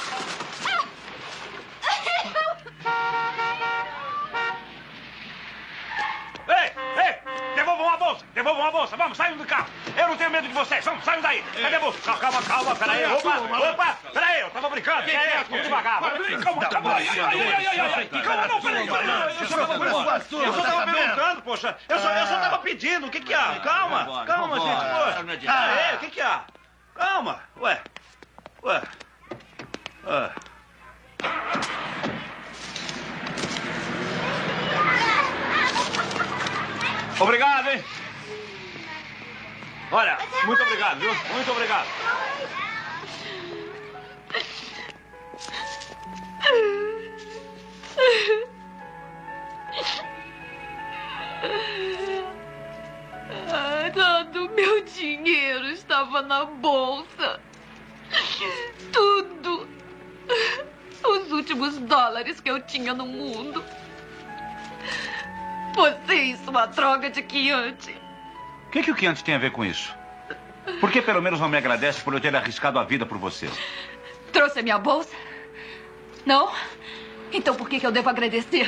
Ei! Devolvam a bolsa! Devolvam a bolsa! Vamos, saiam do carro! Eu não tenho medo de vocês! Vamos, saiam daí! Cadê a bolsa? Calma, peraí! Opa! Peraí, eu tava brincando! Vamos devagar! Calma, não, peraí! Eu só tava perguntando, poxa! Eu só tava pedindo! O que há? Calma, gente! Poxa! O que há? Calma! Ué! Obrigado, hein? Olha, muito obrigado, viu? Muito obrigado. Todo meu dinheiro estava na bolsa. Tudo. Os últimos dólares que eu tinha no mundo. Você e sua droga de Chianti. O que o Chianti tem a ver com isso? Por que pelo menos não me agradece por eu ter arriscado a vida por você? Trouxe a minha bolsa? Não? Então por que eu devo agradecer?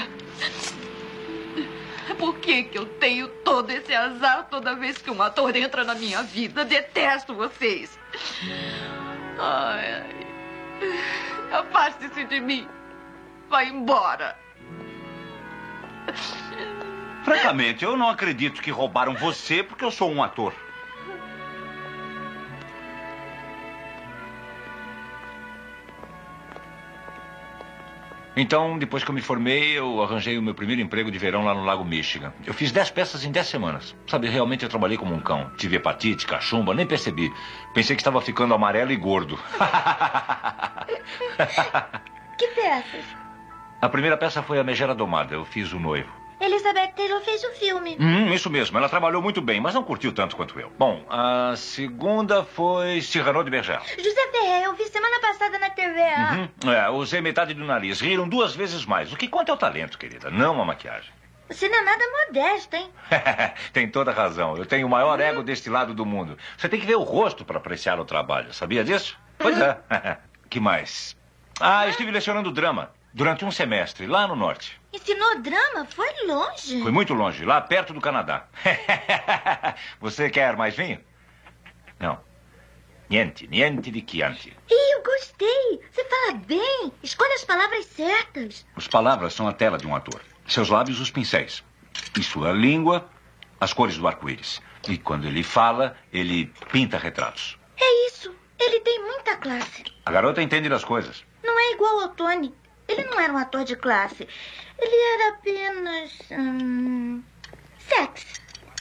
Por que eu tenho todo esse azar toda vez que um ator entra na minha vida? Detesto vocês. Afaste-se de mim. Vá embora. Francamente, eu não acredito que roubaram você porque eu sou um ator. Então, depois que eu me formei, eu arranjei o meu primeiro emprego de verão lá no Lago Michigan. Eu fiz 10 peças em 10 semanas. Sabe, realmente eu trabalhei como um cão. Tive hepatite, cachumba, nem percebi. Pensei que estava ficando amarelo e gordo. Que peças? A primeira peça foi A Megera Domada. Eu fiz o noivo. Elizabeth Taylor fez o filme. Isso mesmo. Ela trabalhou muito bem, mas não curtiu tanto quanto eu. Bom, a segunda foi Cyrano de Bergerac. José Ferrer, eu vi semana passada na TV. Usei metade do nariz. Riram 2 vezes mais. O que conta é o talento, querida, não a maquiagem. Você não é nada modesto, hein? Tem toda razão. Eu tenho o maior ego deste lado do mundo. Você tem que ver o rosto para apreciar o trabalho. Sabia disso? Pois é. Que mais? Eu estive lecionando drama durante um semestre, lá no norte. Ensinou drama? Foi longe. Foi muito longe, lá perto do Canadá. Você quer mais vinho? Não. Niente de Chianti. Eu gostei. Você fala bem. Escolha as palavras certas. As palavras são a tela de um ator. Seus lábios, os pincéis. E sua língua, as cores do arco-íris. E quando ele fala, ele pinta retratos. É isso. Ele tem muita classe. A garota entende das coisas. Não é igual ao Tony. Ele não era um ator de classe. Ele era apenas... sexy.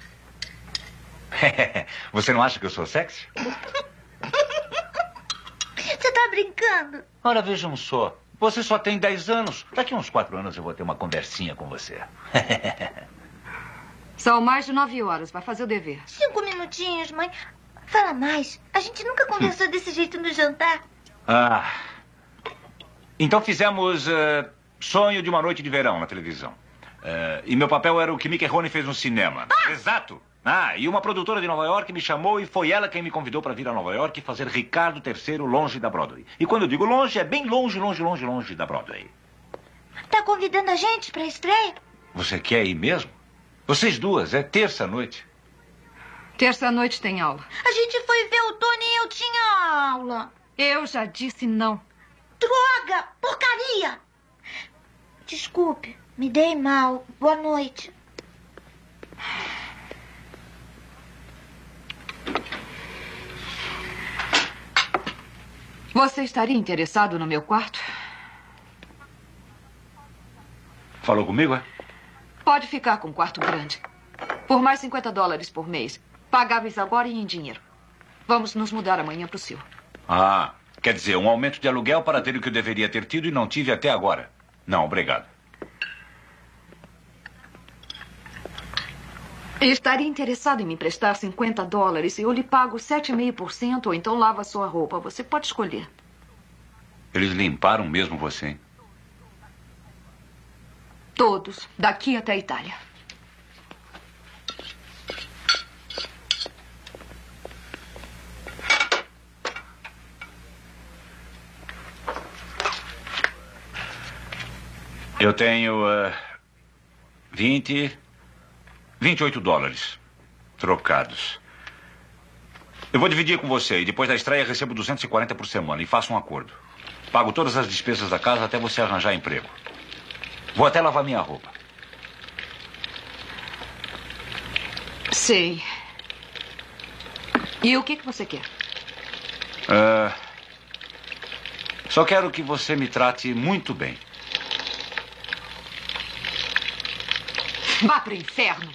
Você não acha que eu sou sexy? Você tá brincando? Ora, vejam só. Você só tem 10 anos. Daqui a uns 4 anos eu vou ter uma conversinha com você. São mais de 9 horas. Vai fazer o dever. 5 minutinhos, mãe. Fala mais. A gente nunca conversou desse jeito no jantar. Então fizemos Sonho de uma Noite de Verão na televisão. E meu papel era o que Mickey Rooney fez no cinema. Exato. E uma produtora de Nova York me chamou e foi ela quem me convidou para vir a Nova York e fazer Ricardo III longe da Broadway. E quando eu digo longe, é bem longe, longe, longe, longe da Broadway. Tá convidando a gente pra estreia? Você quer ir mesmo? Vocês duas, é terça-noite. Terça-noite tem aula. A gente foi ver o Tony e eu tinha aula. Eu já disse não. Droga! Porcaria! Desculpe, me dei mal. Boa noite. Você estaria interessado no meu quarto? Falou comigo, é? Pode ficar com um quarto grande. Por mais $50 por mês. Pagáveis agora e em dinheiro. Vamos nos mudar amanhã para o seu. Quer dizer, um aumento de aluguel para ter o que eu deveria ter tido e não tive até agora. Não, obrigado. Estaria interessado em me emprestar $50 e eu lhe pago 7,5% ou então lava sua roupa. Você pode escolher. Eles limparam mesmo você, hein? Todos, daqui até a Itália. Eu tenho $28 trocados. Eu vou dividir com você e depois da estreia recebo 240 por semana e faço um acordo. Pago todas as despesas da casa até você arranjar emprego. Vou até lavar minha roupa. Sei. E o que você quer? Só quero que você me trate muito bem. Vá pro inferno.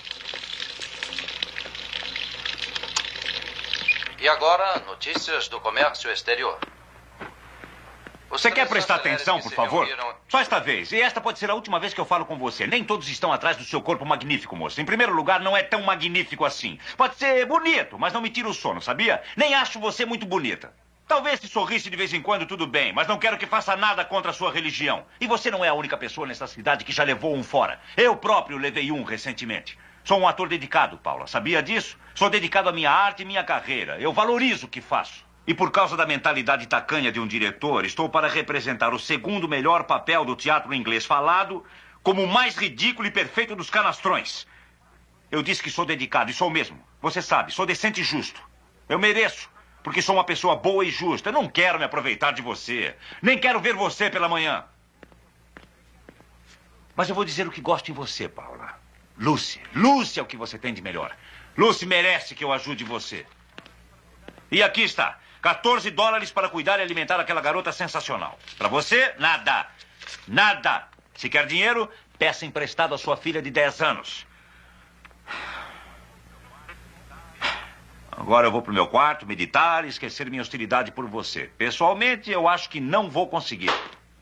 E agora, notícias do comércio exterior. Você quer prestar atenção, por favor? Só esta vez. E esta pode ser a última vez que eu falo com você. Nem todos estão atrás do seu corpo magnífico, moça. Em primeiro lugar, não é tão magnífico assim. Pode ser bonito, mas não me tira o sono, sabia? Nem acho você muito bonita. Talvez se sorrisse de vez em quando, tudo bem, mas não quero que faça nada contra a sua religião. E você não é a única pessoa nessa cidade que já levou um fora. Eu próprio levei um recentemente. Sou um ator dedicado, Paula. Sabia disso? Sou dedicado à minha arte e minha carreira. Eu valorizo o que faço. E por causa da mentalidade tacanha de um diretor, estou para representar o segundo melhor papel do teatro inglês falado como o mais ridículo e perfeito dos canastrões. Eu disse que sou dedicado, e sou mesmo. Você sabe, sou decente e justo. Eu mereço, porque sou uma pessoa boa e justa. Eu não quero me aproveitar de você. Nem quero ver você pela manhã. Mas eu vou dizer o que gosto em você, Paula. Lucy. Lucy é o que você tem de melhor. Lucy merece que eu ajude você. E aqui está. $14 para cuidar e alimentar aquela garota sensacional. Para você, nada. Nada. Se quer dinheiro, peça emprestado à sua filha de 10 anos. Agora eu vou pro meu quarto, meditar e esquecer minha hostilidade por você. Pessoalmente, eu acho que não vou conseguir.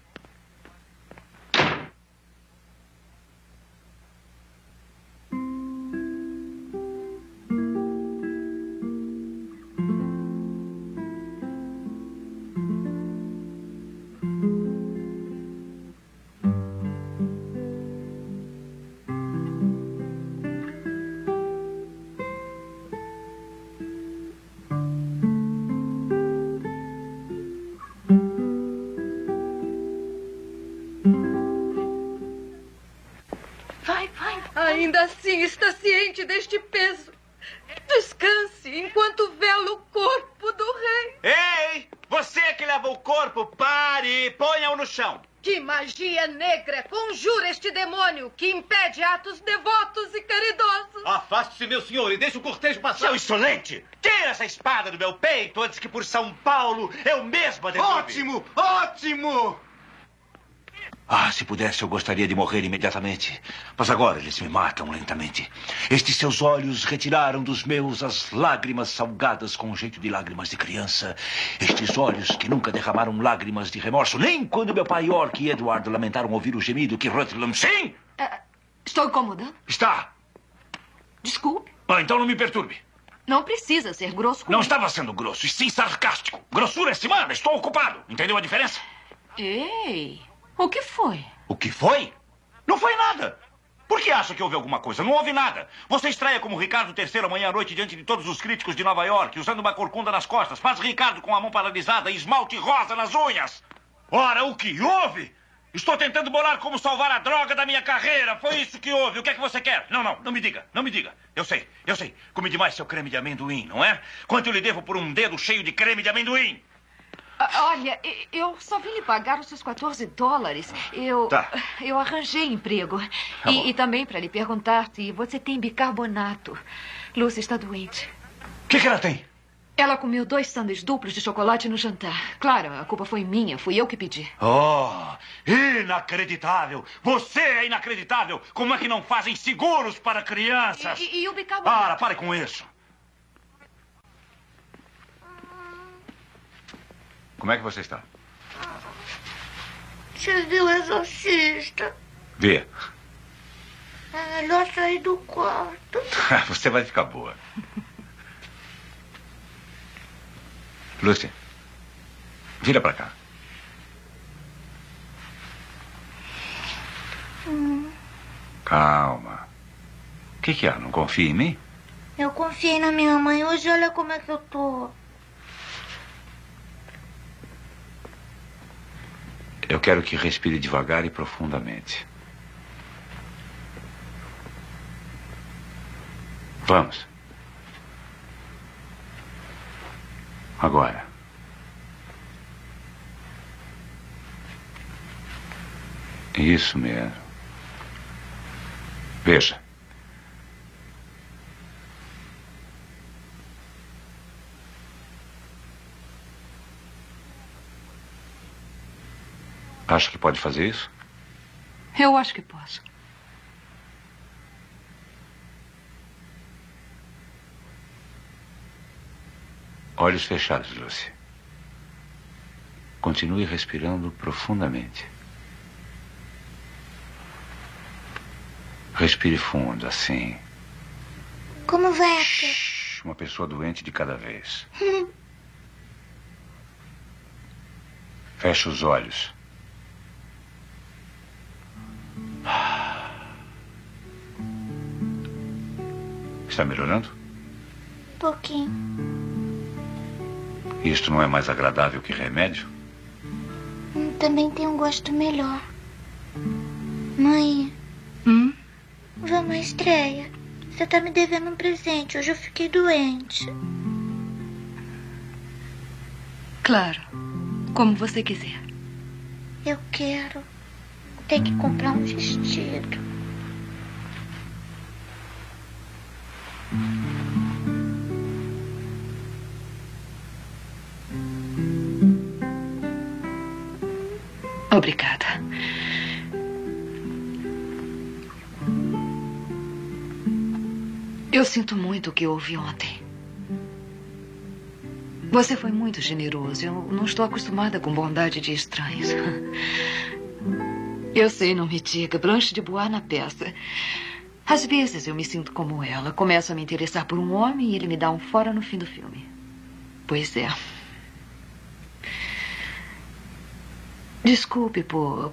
Ainda assim está ciente deste peso. Descanse enquanto vela o corpo do rei. Ei! Você que leva o corpo, pare! Ponha-o no chão. Que magia negra conjura este demônio que impede atos devotos e caridosos. Afaste-se, meu senhor, e deixe o cortejo passar. Seu insolente! Tira essa espada do meu peito antes que por São Paulo eu mesma derrube. Ótimo! Ótimo! Se pudesse, eu gostaria de morrer imediatamente. Mas agora eles me matam lentamente. Estes seus olhos retiraram dos meus as lágrimas salgadas com um jeito de lágrimas de criança. Estes olhos que nunca derramaram lágrimas de remorso, nem quando meu pai York e Edward lamentaram ouvir o gemido que Rutland... Sim! Estou incomodando? Está. Desculpe. Então não me perturbe. Não precisa ser grosso comigo. Não estava sendo grosso, e sim sarcástico. Grossura é semana, estou ocupado. Entendeu a diferença? Ei... O que foi? O que foi? Não foi nada. Por que acha que houve alguma coisa? Não houve nada. Você estreia como Ricardo III amanhã à noite diante de todos os críticos de Nova York, usando uma corcunda nas costas. Faz Ricardo com a mão paralisada e esmalte rosa nas unhas. Ora, o que houve? Estou tentando bolar como salvar a droga da minha carreira. Foi isso que houve. O que é que você quer? Não me diga. Não me diga. Eu sei. Comi demais seu creme de amendoim, não é? Quanto eu lhe devo por um dedo cheio de creme de amendoim? Olha, eu só vim lhe pagar os seus $14. Eu arranjei emprego. E também para lhe perguntar se você tem bicarbonato. Lucy está doente. O que ela tem? Ela comeu 2 sanduíches duplos de chocolate no jantar. Claro, a culpa foi minha. Fui eu que pedi. Oh, inacreditável. Você é inacreditável. Como é que não fazem seguros para crianças? E o bicarbonato? Pare com isso. Como é que você está? Você viu o exorcista? Vê. É melhor sair do quarto. Você vai ficar boa. Lúcia, vira pra cá. Calma. O que é? Não confia em mim? Eu confiei na minha mãe. Hoje olha como é que eu tô. Eu quero que respire devagar e profundamente. Vamos. Agora. Isso mesmo. Veja. Acha que pode fazer isso? Eu acho que posso. Olhos fechados, Lucy. Continue respirando profundamente. Respire fundo, assim. Como vai? Uma pessoa doente de cada vez. Feche os olhos. Está melhorando? Um pouquinho. Isto não é mais agradável que remédio? Também tem um gosto melhor. Mãe. Vamos à estreia. Você tá me devendo um presente. Hoje eu fiquei doente. Claro. Como você quiser. Eu quero. Tem que comprar um vestido. Obrigada. Eu sinto muito o que houve ontem. Você foi muito generoso. Eu não estou acostumada com bondade de estranhos. Eu sei, não me diga. Blanche de Bois na peça. Às vezes eu me sinto como ela. Começo a me interessar por um homem e ele me dá um fora no fim do filme. Pois é. Desculpe por...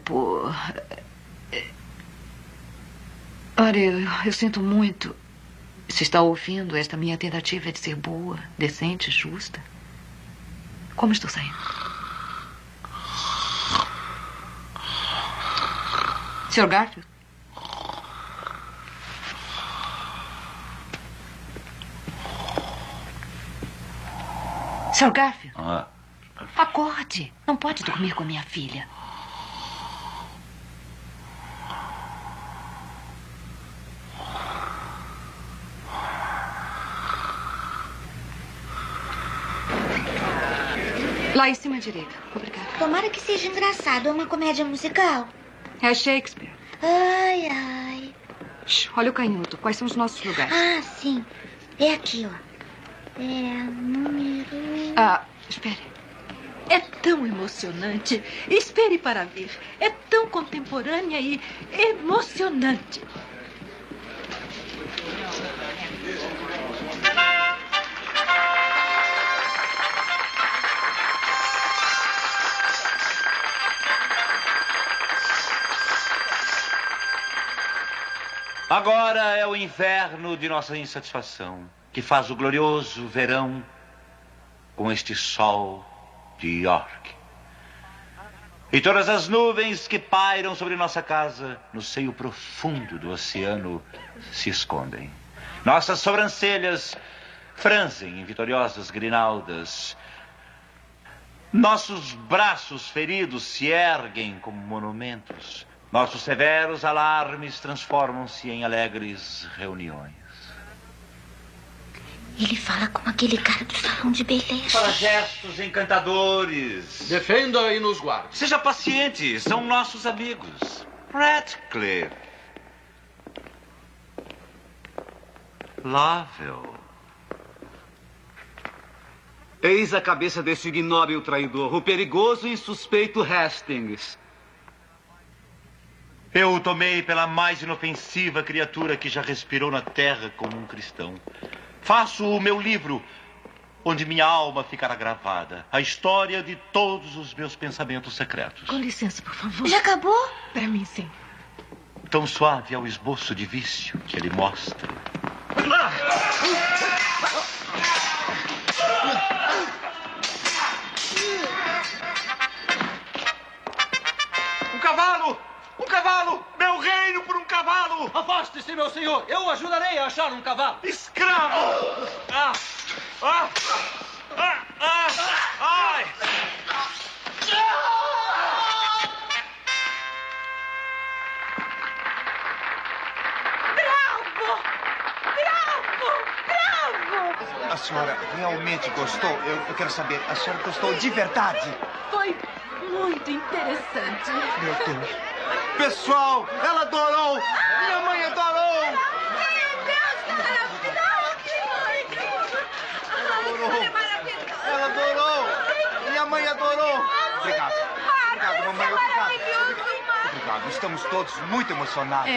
Olha, eu sinto muito. Se está ouvindo esta minha tentativa de ser boa, decente, justa. Como estou saindo? Sr. Garfield? Sr. Garfield? Acorde. Não pode dormir com a minha filha. Lá em cima à direita. Obrigada. Tomara que seja engraçado. É uma comédia musical. É Shakespeare. Ai, ai. Shhh, olha o canhoto. Quais são os nossos lugares? Ah, sim. É aqui, ó. É número... Espere. É tão emocionante. Espere para ver. É tão contemporânea e emocionante. Agora é o inverno de nossa insatisfação, que faz o glorioso verão com este sol de York. E todas as nuvens que pairam sobre nossa casa, no seio profundo do oceano, se escondem. Nossas sobrancelhas franzem em vitoriosas grinaldas. Nossos braços feridos se erguem como monumentos. Nossos severos alarmes transformam-se em alegres reuniões. Ele fala como aquele cara do salão de beleza. Para gestos encantadores. Defenda e nos guarde. Seja paciente, são nossos amigos. Ratcliffe. Lovell. Eis a cabeça desse ignóbil traidor, o perigoso e insuspeito Hastings. Eu o tomei pela mais inofensiva criatura que já respirou na terra como um cristão. Faço o meu livro, onde minha alma ficará gravada. A história de todos os meus pensamentos secretos. Com licença, por favor. Já acabou? Para mim, sim. Tão suave é o esboço de vício que ele mostra. Um cavalo! Um cavalo! Meu reino por um cavalo! Afaste-se, meu senhor! Eu o ajudarei a achar um cavalo! Escravo! Ai! A senhora realmente gostou? Eu quero saber, a senhora gostou de verdade? Foi muito interessante. Meu Deus. Pessoal, ela adorou! Minha mãe adorou! Ela adorou! Minha mãe adorou! Obrigado. Obrigado, mamãe. Obrigado. Obrigado. Estamos todos muito emocionados.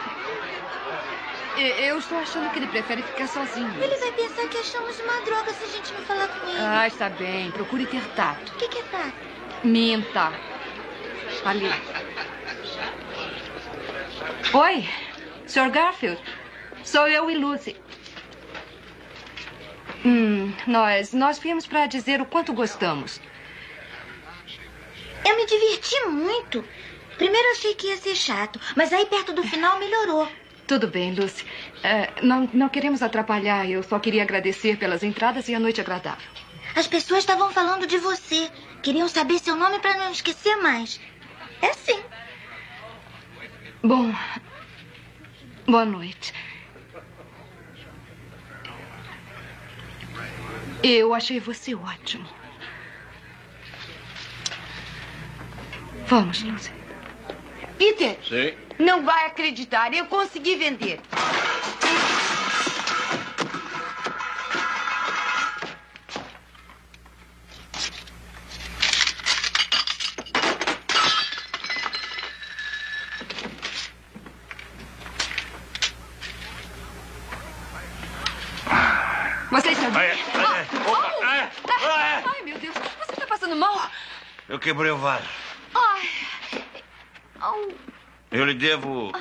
Eu estou achando que ele prefere ficar sozinho. Ele vai pensar que achamos uma droga se a gente não falar com ele. Ah, está bem. Procure ter tato. O que é tato? Minta. Ali. Oi, Sr. Garfield. Sou eu e Lucy. Nós viemos para dizer o quanto gostamos. Eu me diverti muito. Primeiro achei que ia ser chato, mas aí perto do final melhorou. Tudo bem, Lucy. Não queremos atrapalhar. Eu só queria agradecer pelas entradas e a noite agradável. As pessoas estavam falando de você. Queriam saber seu nome para não esquecer mais. É sim. Bom, boa noite. Eu achei você ótimo. Vamos, Lucy. Peter. Sim. Não vai acreditar. Eu consegui vender. Você está bem? Ai, meu Deus. Você está passando mal? Eu quebrei o vaso. Ai. Eu lhe devo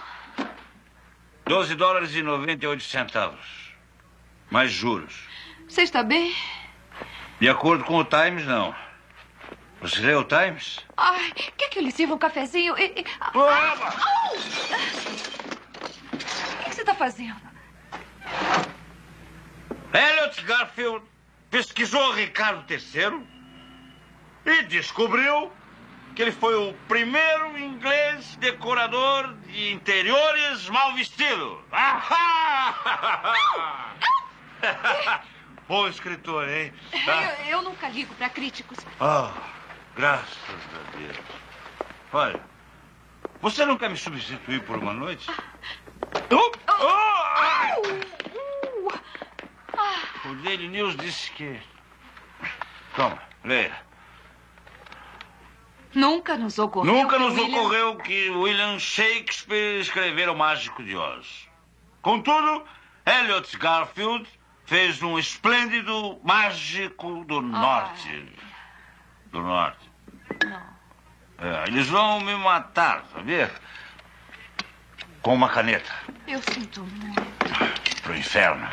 $12,98. Mais juros. Você está bem? De acordo com o Times, não. Você leu o Times? Ai, quer que eu lhe sirva um cafezinho? O que você está fazendo? Elliot Garfield pesquisou Ricardo III e descobriu que ele foi o primeiro inglês decorador de interiores mal vestido. Bom escritor, hein? Eu nunca ligo para críticos. Graças a Deus. Olha, você não quer me substituir por uma noite? O Daily News disse que... Toma, leia. Nunca nos ocorreu que William Shakespeare escrevera O Mágico de Oz. Contudo, Elliot Garfield fez um esplêndido Mágico do Norte. Do Norte. Não. Eles vão me matar, sabia? com uma caneta. Eu sinto muito. Pro inferno.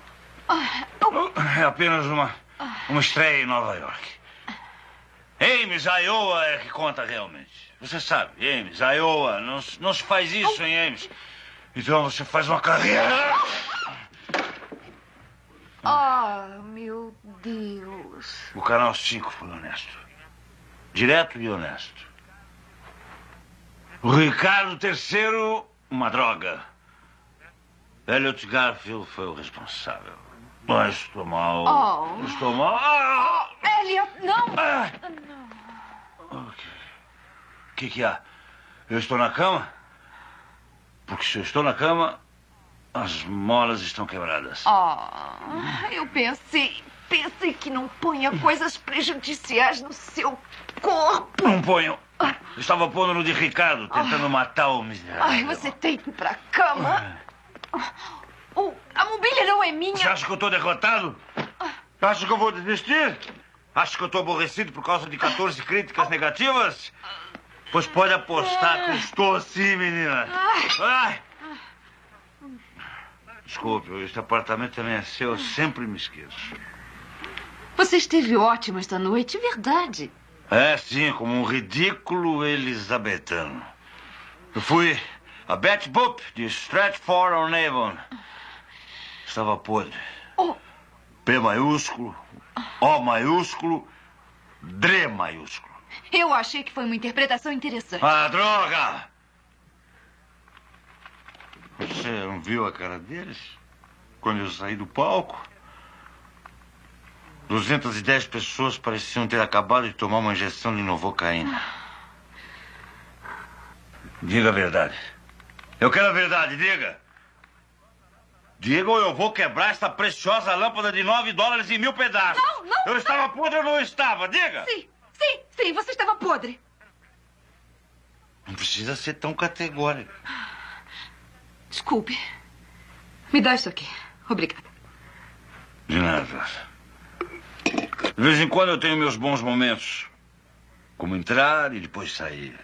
É apenas uma estreia em Nova York. Ames, Iowa é que conta realmente. Você sabe, Ames, Iowa, não se faz isso em Ames. Então você faz uma carreira. Meu Deus. O Canal 5 foi honesto. Direto e honesto. O Ricardo III, uma droga. Elliot Garfield foi o responsável. Mas estou mal. Estou mal. Elliot, não! O que há? Eu estou na cama? Porque se eu estou na cama, as molas estão quebradas. Eu pensei que não ponha coisas prejudiciais no seu corpo. Não ponho. Eu estava pondo no de Ricardo, tentando matar o miserável. Você tem que ir pra cama. A mobília não é minha. Você acha que eu estou derrotado? Acha que eu vou desistir? Acha que eu estou aborrecido por causa de 14 críticas negativas? Pois pode apostar que eu estou assim, menina. Desculpe, este apartamento também é seu, eu sempre me esqueço. Você esteve ótimo esta noite, verdade. É, sim, como um ridículo elisabetano. Eu fui a Betty Boop de Stratford-on-Avon. Estava podre. P maiúsculo, O maiúsculo, Dre maiúsculo. Eu achei que foi uma interpretação interessante. Droga! Você não viu a cara deles? Quando eu saí do palco? 210 pessoas pareciam ter acabado de tomar uma injeção de novocaína. Diga a verdade. Eu quero a verdade, diga. Diga ou eu vou quebrar esta preciosa lâmpada de $9 em 1000 pedaços. Não. Eu estava podre ou não estava? Diga. Sim, você estava podre. Não precisa ser tão categórico. Desculpe. Me dá isso aqui. Obrigada. De nada. De vez em quando eu tenho meus bons momentos. Como entrar e depois sair.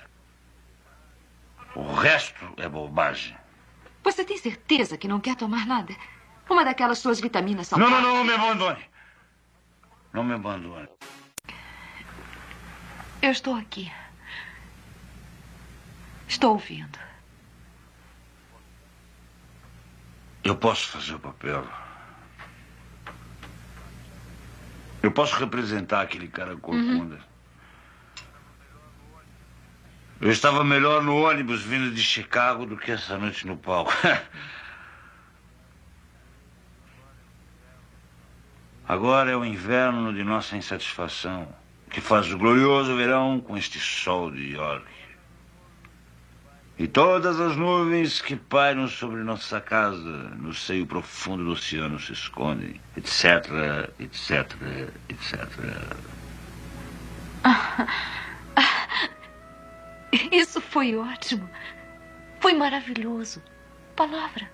O resto é bobagem. Você tem certeza que não quer tomar nada? Uma daquelas suas vitaminas são... Não me abandone. Não me abandone. Eu estou aqui. Estou ouvindo. Eu posso fazer o papel. Eu posso representar aquele cara corcunda. Eu estava melhor no ônibus vindo de Chicago do que essa noite no palco. Agora é o inverno de nossa insatisfação, que faz o glorioso verão com este sol de York. E todas as nuvens que pairam sobre nossa casa, no seio profundo do oceano, se escondem, etc, etc, etc. Isso foi ótimo. Foi maravilhoso. Palavra.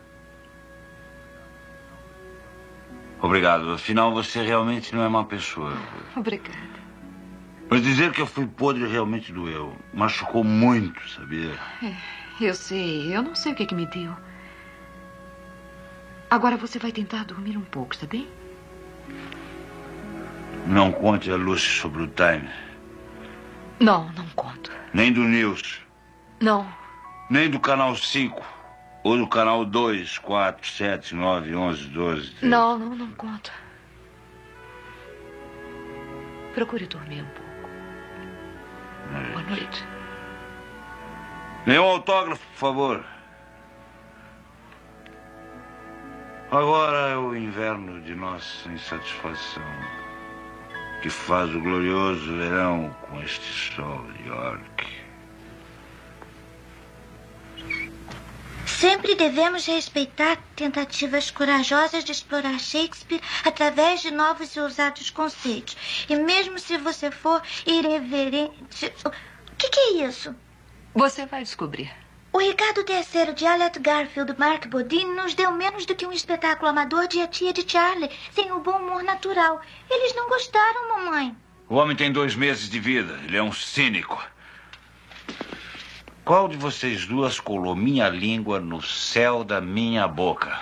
Obrigado. Afinal, você realmente não é má pessoa. Obrigada. Mas dizer que eu fui podre realmente doeu. Machucou muito, sabia? Eu sei. Eu não sei o que me deu. Agora você vai tentar dormir um pouco, está bem? Não conte a Lucy sobre o Time. Não conto. Nem do News. Não. Nem do Canal 5. Ou do Canal 2, 4, 7, 9, 11, 12, 13. Não conto. Procure dormir um pouco. Boa noite. Nenhum autógrafo, por favor. Agora é o inverno de nossa insatisfação, que faz o glorioso verão com este sol de York. Sempre devemos respeitar tentativas corajosas de explorar Shakespeare através de novos e ousados conceitos. E mesmo se você for irreverente... O que é isso? Você vai descobrir. O Ricardo III de Elliot Garfield Mark Bodine nos deu menos do que um espetáculo amador de A Tia de Charlie, sem o bom humor natural. Eles não gostaram, mamãe. O homem tem 2 meses de vida. Ele é um cínico. Qual de vocês duas colou minha língua no céu da minha boca?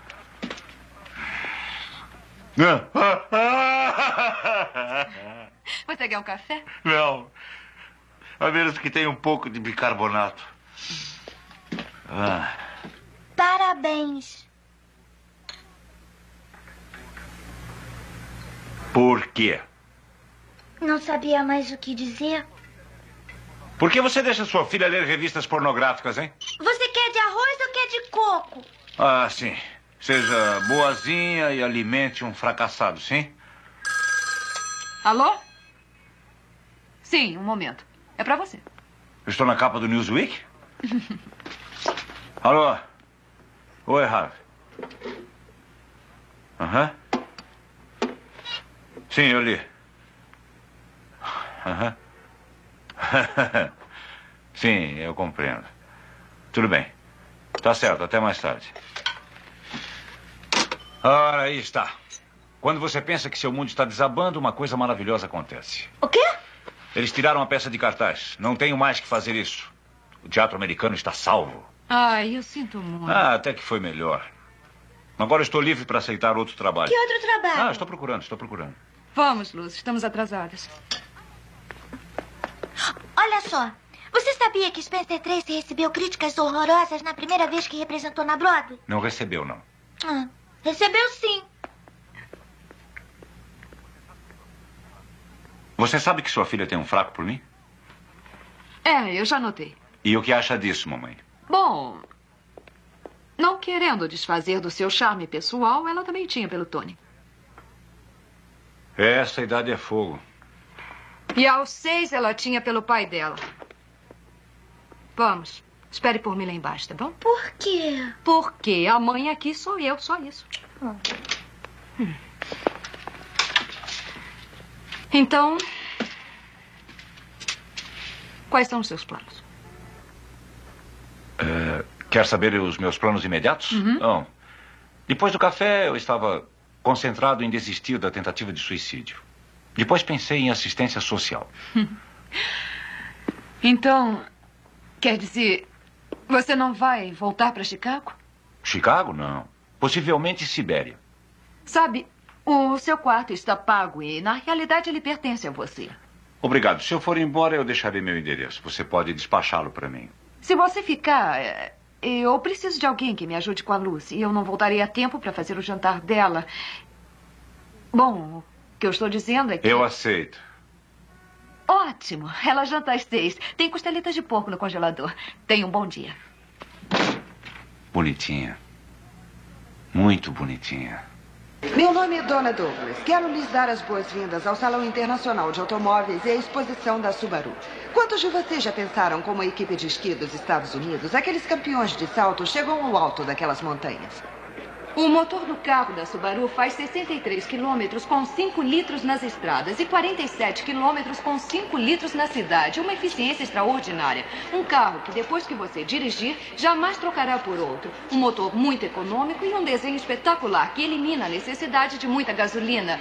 Você quer um café? Não. A menos que tenha um pouco de bicarbonato. Parabéns. Por quê? Não sabia mais o que dizer. Por que você deixa sua filha ler revistas pornográficas, hein? Você quer de arroz ou quer de coco? Ah, sim. Seja boazinha e alimente um fracassado, sim? Alô? Sim, um momento. É pra você. Estou na capa do Newsweek? Alô? Oi, Harvey. Aham. Sim, eu li. Aham. Sim, eu compreendo. Tudo bem. Tá certo, até mais tarde. Ora, aí está. Quando você pensa que seu mundo está desabando, uma coisa maravilhosa acontece. O quê? Eles tiraram a peça de cartaz. Não tenho mais que fazer isso. O teatro americano está salvo. Ai, eu sinto muito. Ah, até que foi melhor. Agora estou livre para aceitar outro trabalho. Que outro trabalho? Ah, estou procurando. Vamos, Luz, estamos atrasadas. Olha só. Você sabia que Spencer Tracy recebeu críticas horrorosas na primeira vez que representou na Broadway? Não recebeu, não. Recebeu sim. Você sabe que sua filha tem um fraco por mim? É, eu já notei. E o que acha disso, mamãe? Bom, não querendo desfazer do seu charme pessoal, ela também tinha pelo Tony. Essa idade é fogo. E aos 6 ela tinha pelo pai dela. Vamos, espere por mim lá embaixo, tá bom? Por quê? Porque a mãe aqui sou eu, só isso. Então, quais são os seus planos? Quer saber os meus planos imediatos? Uhum. Não. Depois do café, eu estava concentrado em desistir da tentativa de suicídio. Depois pensei em assistência social. Então, quer dizer, você não vai voltar para Chicago? Chicago, não. Possivelmente Sibéria. Sabe, o seu quarto está pago e, na realidade, ele pertence a você. Obrigado. Se eu for embora, eu deixarei meu endereço. Você pode despachá-lo para mim. Se você ficar, eu preciso de alguém que me ajude com a Lucy. E eu não voltarei a tempo para fazer o jantar dela. Bom, o que eu estou dizendo é que... Eu aceito. Ótimo. Ela janta às 6. Tem costelitas de porco no congelador. Tenha um bom dia. Bonitinha. Muito bonitinha. Meu nome é Donna Douglas. Quero lhes dar as boas-vindas ao Salão Internacional de Automóveis e à exposição da Subaru. Quantos de vocês já pensaram como a equipe de esqui dos Estados Unidos, aqueles campeões de salto, chegam ao alto daquelas montanhas? O motor do carro da Subaru faz 63 quilômetros com 5 litros nas estradas e 47 quilômetros com 5 litros na cidade. Uma eficiência extraordinária. Um carro que, depois que você dirigir, jamais trocará por outro. Um motor muito econômico e um desenho espetacular que elimina a necessidade de muita gasolina.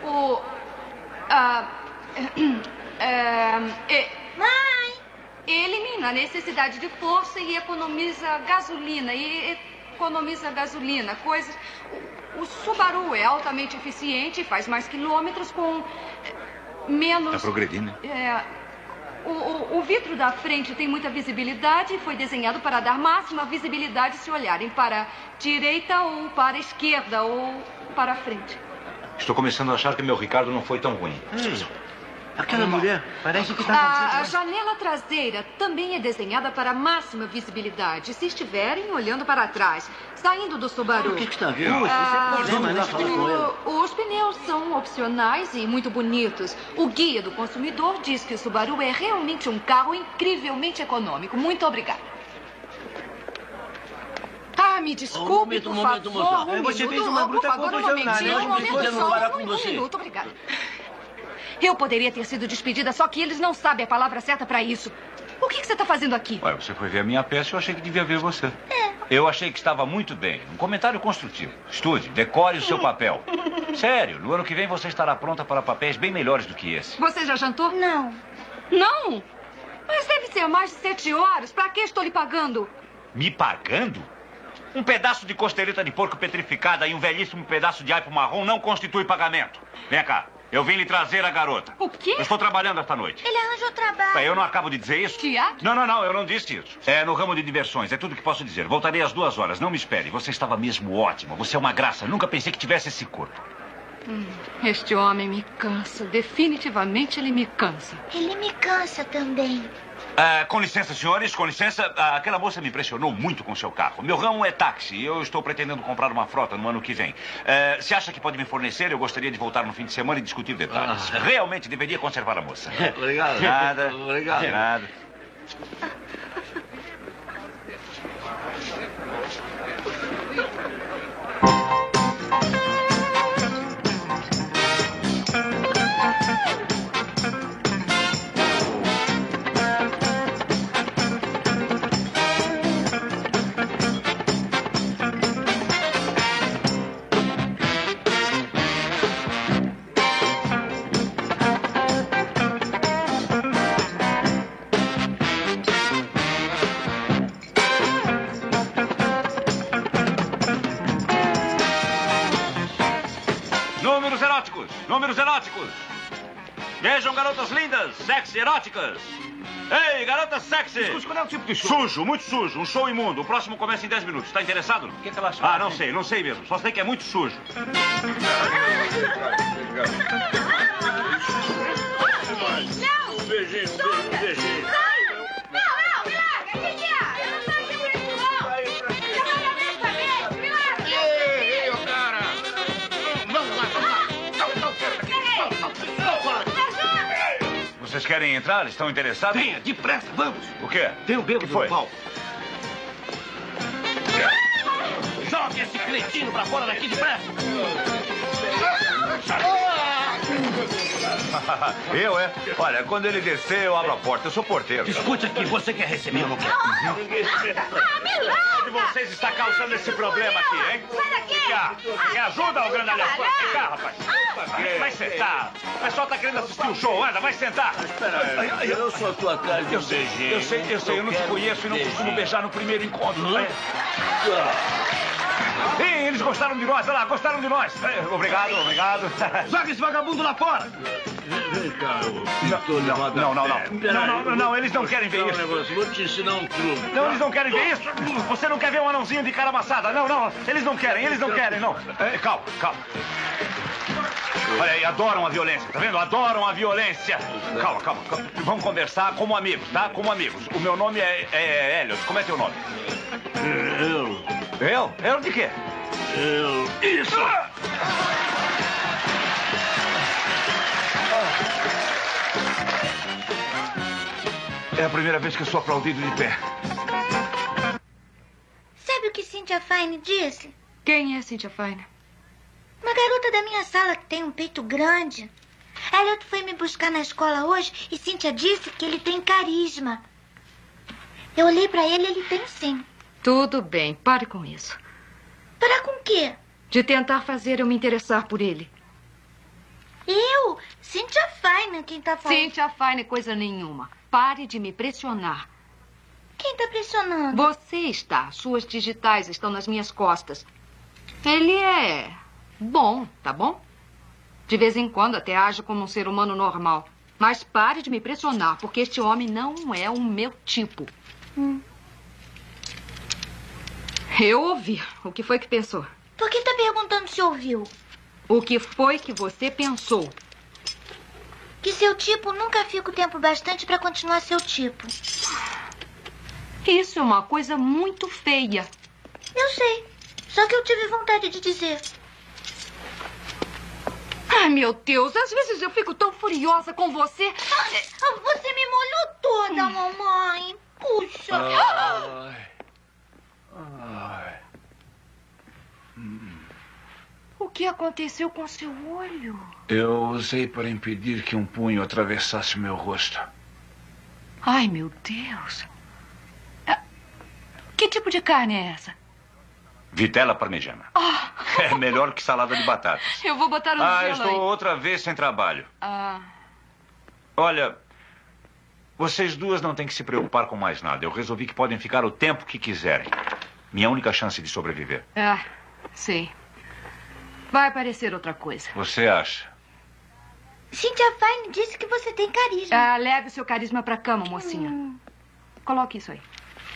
Mãe! Elimina a necessidade de força e economiza gasolina. Coisas... O Subaru é altamente eficiente, faz mais quilômetros com menos... Está progredindo. O vidro da frente tem muita visibilidade e foi desenhado para dar máxima visibilidade se olharem para a direita ou para a esquerda ou para a frente. Estou começando a achar que meu Ricardo não foi tão ruim. Aquela mulher parece que está... A janela traseira também é desenhada para máxima visibilidade. Se estiverem olhando para trás, saindo do Subaru. O que está vendo? Isso é problema, né? Fala com ele. Os pneus são opcionais e muito bonitos. O guia do consumidor diz que o Subaru é realmente um carro incrivelmente econômico. Muito obrigada. Me desculpe, por favor. Moça. Você fez uma bruta confusão na área. Nós precisamos falar com você. Um minuto, obrigada. Eu poderia ter sido despedida, só que eles não sabem a palavra certa para isso. O que você está fazendo aqui? Ué, você foi ver a minha peça e eu achei que devia ver você. Eu achei que estava muito bem. Um comentário construtivo. Estude, decore o seu papel. Sério, no ano que vem você estará pronta para papéis bem melhores do que esse. Você já jantou? Não. Não? Mas deve ser mais de 7 horas. Pra que estou lhe pagando? Me pagando? Um pedaço de costeleta de porco petrificada e um velhíssimo pedaço de aipo marrom não constitui pagamento. Vem cá. Eu vim lhe trazer a garota. O quê? Eu estou trabalhando esta noite. Ele arranjou trabalho. Eu não acabo de dizer isso? Teatro? Não, eu não disse isso. É no ramo de diversões, é tudo que posso dizer. Voltarei às 2 horas, não me espere. Você estava mesmo ótima, você é uma graça. Nunca pensei que tivesse esse corpo. Este homem me cansa. Definitivamente ele me cansa. Ele me cansa também. Com licença, senhores, com licença. Aquela moça me impressionou muito com seu carro. Meu ramo é táxi. Eu estou pretendendo comprar uma frota no ano que vem. Se acha que pode me fornecer, eu gostaria de voltar no fim de semana e discutir detalhes. Realmente deveria conservar a moça. Obrigado. Nada. Obrigado. Nada. Números eróticos. Vejam garotas lindas, sexy, eróticas. Ei, garotas sexy. Qual é o tipo de show? Sujo, muito sujo. Um show imundo. O próximo começa em 10 minutos. Está interessado? O que ela chama? Não sei mesmo. Só sei que é muito sujo. Não! Um beijinho. Não, me larga. O que é? Eu não tô aqui por isso, não. Eu vou dar minha cabeça. Me larga. Ei, cara. Vamos lá. Vocês querem entrar? Estão interessados? Venha, depressa, vamos. O quê? Tem um bêbado no palco. Jogue esse cretino pra fora daqui depressa. Eu, é? Olha, quando ele descer, eu abro a porta. Eu sou porteiro. Escute aqui, você quer receber ou não quer? Me larga! De vocês está causando esse problema aqui, hein? Sai daqui! Quer ajuda, ô grandalhão? Vem cá, rapaz. Vai sentar. O pessoal tá querendo assistir o show. Anda, vai sentar. Espera aí, eu sou a tua cara de beijinho. Eu sei, eu não te conheço e não costumo beijar no primeiro encontro. Sim, eles gostaram de nós, olha lá, gostaram de nós. Obrigado. Joga esse vagabundo lá fora. Vem cá, Não, eles não querem ver isso. Vou te ensinar um truque. Não, eles não querem ver isso. Você não quer ver um anãozinho de cara amassada. Não, eles não querem, não. Calma. Olha aí, adoram a violência, tá vendo? Adoram a violência. Calma. Vamos conversar como amigos, tá? Como amigos. O meu nome é Elliot. Como é teu nome? Eu de quê? Isso! É a primeira vez que eu sou aplaudido de pé. Sabe o que Cynthia Fine disse? Quem é Cynthia Fine? Uma garota da minha sala que tem um peito grande. Elliot foi me buscar na escola hoje e Cynthia disse que ele tem carisma. Eu olhei pra ele e ele tem sim. Tudo bem, pare com isso. Parar com o quê? De tentar fazer eu me interessar por ele. Eu? Cynthia Fine, quem tá falando? Cynthia Fine, coisa nenhuma. Pare de me pressionar. Quem tá pressionando? Você está. Suas digitais estão nas minhas costas. Ele é bom, tá bom? De vez em quando até age como um ser humano normal. Mas pare de me pressionar, porque este homem não é o meu tipo. Eu ouvi. O que foi que pensou? Por que tá perguntando se ouviu? O que foi que você pensou? Que seu tipo nunca fica o tempo bastante pra continuar seu tipo. Isso é uma coisa muito feia. Eu sei. Só que eu tive vontade de dizer. Ai, meu Deus. Às vezes eu fico tão furiosa com você. Você me molhou toda, mamãe. Puxa. O que aconteceu com seu olho? Eu usei para impedir que um punho atravessasse meu rosto. Ai, meu Deus. Que tipo de carne é essa? Vitela parmegiana. É melhor que salada de batatas. Eu vou botar um gelo estou aí. outra vez sem trabalho. Olha, Vocês duas não têm que se preocupar com mais nada. Eu resolvi que podem ficar o tempo que quiserem. Minha única chance de sobreviver. Ah, sim. Vai aparecer outra coisa. Você acha? Cynthia Fine disse que você tem carisma. Ah, leve o seu carisma pra cama, mocinha. Coloque isso aí.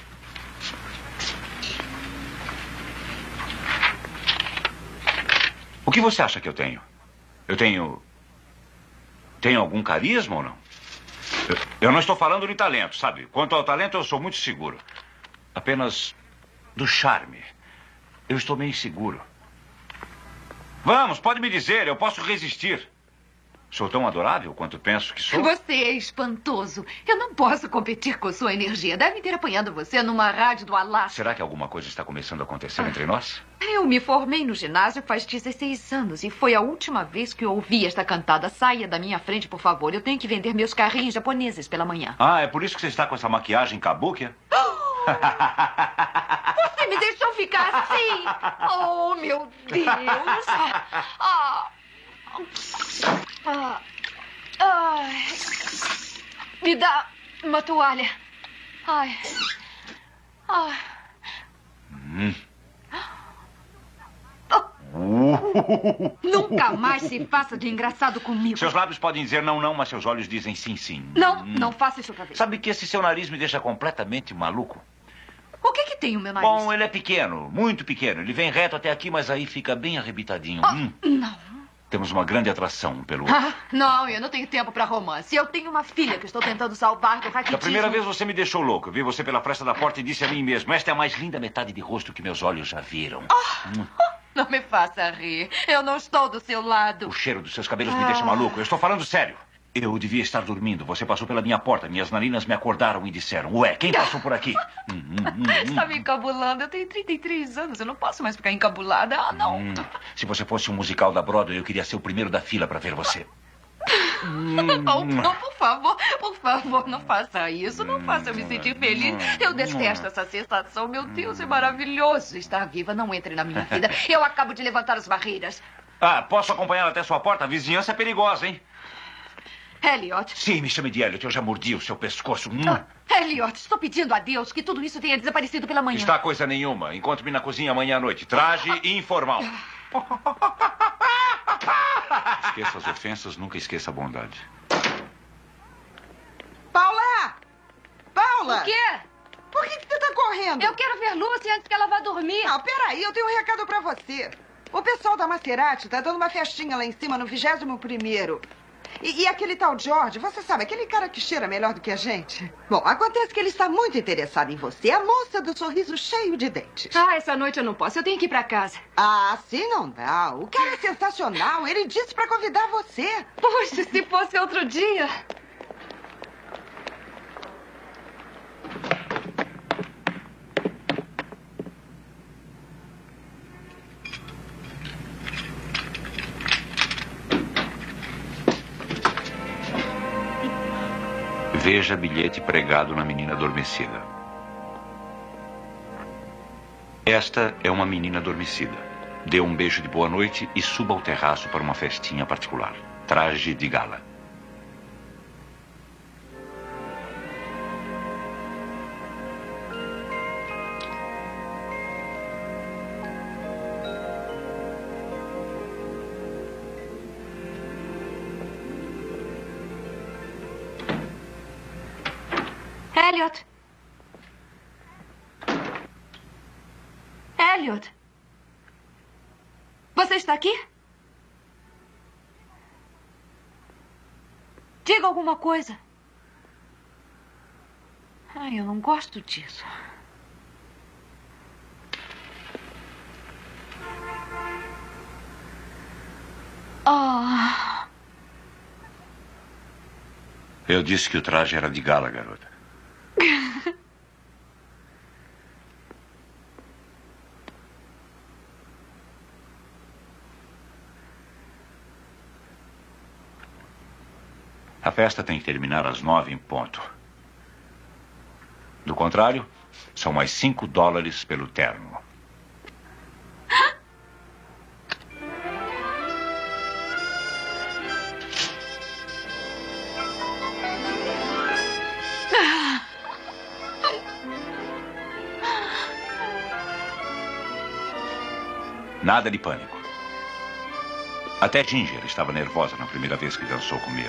O que você acha que eu tenho? Eu tenho... Tenho algum carisma ou não? Eu não estou falando de talento, sabe? Quanto ao talento, eu sou muito seguro. Apenas do charme. Eu estou meio inseguro. Vamos, pode me dizer, eu posso resistir. Sou tão adorável quanto penso que sou? Você é espantoso. Eu não posso competir com sua energia. Devem ter apanhado você numa rádio do Alasca. Será que alguma coisa está começando a acontecer entre nós? Eu me formei no ginásio faz 16 anos e foi a última vez que eu ouvi esta cantada. Saia da minha frente, por favor. Eu tenho que vender meus carrinhos japoneses pela manhã. Ah, é por isso que você está com essa maquiagem kabuki? Você me deixou ficar assim? Oh, meu Deus. Me dá uma toalha. Ai. Nunca mais se faça de engraçado comigo. Seus lábios podem dizer não, não, mas seus olhos dizem sim, sim. Não faça isso outra vez. Sabe que esse seu nariz me deixa completamente maluco? O que tem o meu nariz? Bom, ele é pequeno, muito pequeno. Ele vem reto até aqui, mas aí fica bem arrebitadinho. Não. Temos uma grande atração um pelo outro. Não, eu não tenho tempo para romance. Eu tenho uma filha que estou tentando salvar do raquitismo. Da primeira vez você me deixou louco. Eu vi você pela fresta da porta e disse a mim mesmo: esta é a mais linda metade de rosto que meus olhos já viram. Não me faça rir. Eu não estou do seu lado. O cheiro dos seus cabelos me deixa maluco. Eu estou falando sério. Eu devia estar dormindo. Você passou pela minha porta. Minhas narinas me acordaram e disseram: ué, quem passou por aqui? Está me encabulando. Eu tenho 33 anos. Eu não posso mais ficar encabulada. Ah, não. Se você fosse um musical da Broadway, eu queria ser o primeiro da fila para ver você. Não, por favor, não faça isso. Não faça eu me sentir feliz. Eu detesto essa sensação. Meu Deus, é maravilhoso estar viva. Não entre na minha vida. Eu acabo de levantar as barreiras. Ah, posso acompanhar até sua porta? A vizinhança é perigosa, hein? Elliot. Sim, me chame de Elliot. Eu já mordi o seu pescoço. Elliot, estou pedindo a Deus que tudo isso tenha desaparecido pela manhã. Está coisa nenhuma. Encontre-me na cozinha amanhã à noite. Traje informal. Esqueça as ofensas, nunca esqueça a bondade. Paula! Paula! O quê? Por que você está correndo? Eu quero ver Lucy antes que ela vá dormir. Não, peraí, eu tenho um recado pra você. O pessoal da Maserati tá dando uma festinha lá em cima no 21º. E aquele tal George, você sabe, aquele cara que cheira melhor do que a gente? Bom, acontece que ele está muito interessado em você, a moça do sorriso cheio de dentes. Essa noite eu não posso, eu tenho que ir pra casa. Assim não dá. O cara é sensacional, ele disse pra convidar você. Poxa, se fosse outro dia. Veja bilhete pregado na menina adormecida. Esta é uma menina adormecida. Dê um beijo de boa noite e suba ao terraço para uma festinha particular. Traje de gala. Elliot. Elliot. Você está aqui? Diga alguma coisa. Ai, eu não gosto disso. Eu disse que o traje era de gala, garota. A festa tem que terminar às 9 em ponto. Do contrário, são mais $5 pelo terno. Nada de pânico. Até Ginger estava nervosa na primeira vez que dançou comigo.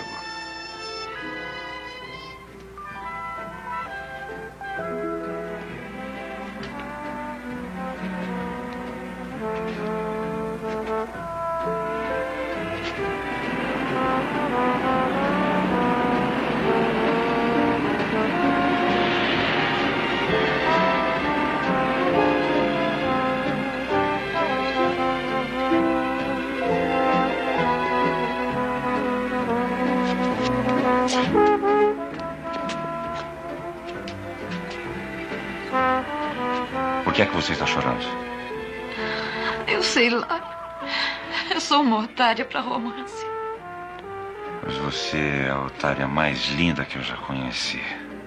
Por que é que você está chorando? Eu sei lá. Eu sou uma otária para romance. Mas você é a otária mais linda que eu já conheci.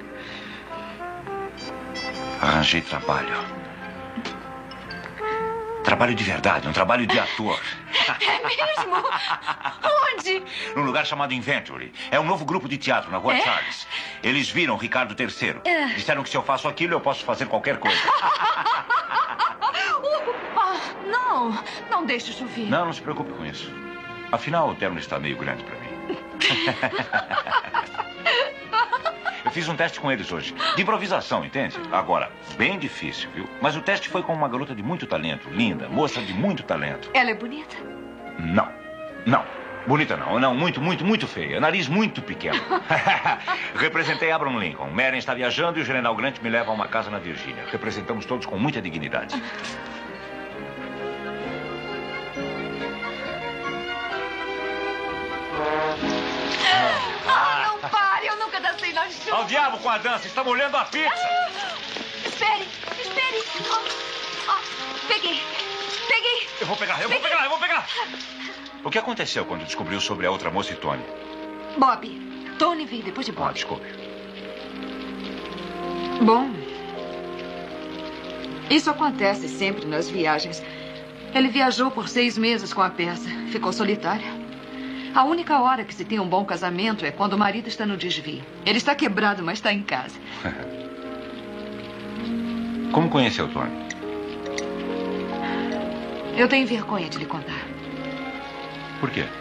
Arranjei trabalho. Trabalho de verdade, um trabalho de ator. É mesmo? Onde? Num lugar chamado Inventory. É um novo grupo de teatro na Rua Charles. Eles viram Ricardo III. Disseram que se eu faço aquilo, eu posso fazer qualquer coisa. Não deixe chover. Não se preocupe com isso. Afinal, o terno está meio grande para mim. Eu fiz um teste com eles hoje. De improvisação, entende? Agora, bem difícil, viu? Mas o teste foi com uma garota de muito talento. Linda, moça de muito talento. Ela é bonita? Não. Bonita não. Não, muito feia. Nariz muito pequeno. Representei Abraham Lincoln. Maren está viajando e o General Grant me leva a uma casa na Virgínia. Representamos todos com muita dignidade. Não pare, eu nunca dancei na chuva. Ao diabo com a dança, está molhando a pizza. Espere. Peguei. Eu vou pegar. O que aconteceu quando descobriu sobre a outra moça e Tony? Bob. Tony veio depois de Bob. Desculpe. Bom, isso acontece sempre nas viagens. Ele viajou por 6 meses com a peça. Ficou solitário. A única hora que se tem um bom casamento é quando o marido está no desvio. Ele está quebrado, mas está em casa. Como conheceu o Tony? Eu tenho vergonha de lhe contar. Por quê?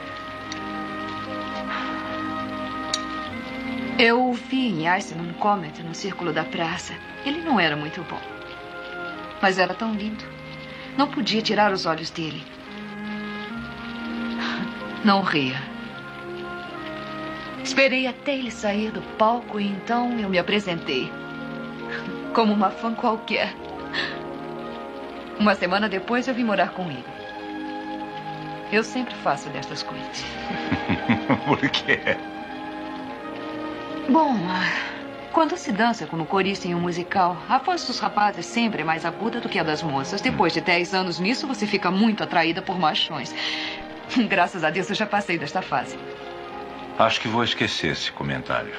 Eu o vi em Iceland Comet, no círculo da praça. Ele não era muito bom. Mas era tão lindo. Não podia tirar os olhos dele. Não ria. Esperei até ele sair do palco e então eu me apresentei. Como uma fã qualquer. Uma semana depois eu vim morar com ele. Eu sempre faço destas coisas. Por quê? Bom, quando se dança como corista em um musical, a voz dos rapazes sempre é mais aguda do que a das moças. Depois de 10 anos nisso, você fica muito atraída por machões. Graças a Deus eu já passei desta fase. Acho que vou esquecer esse comentário.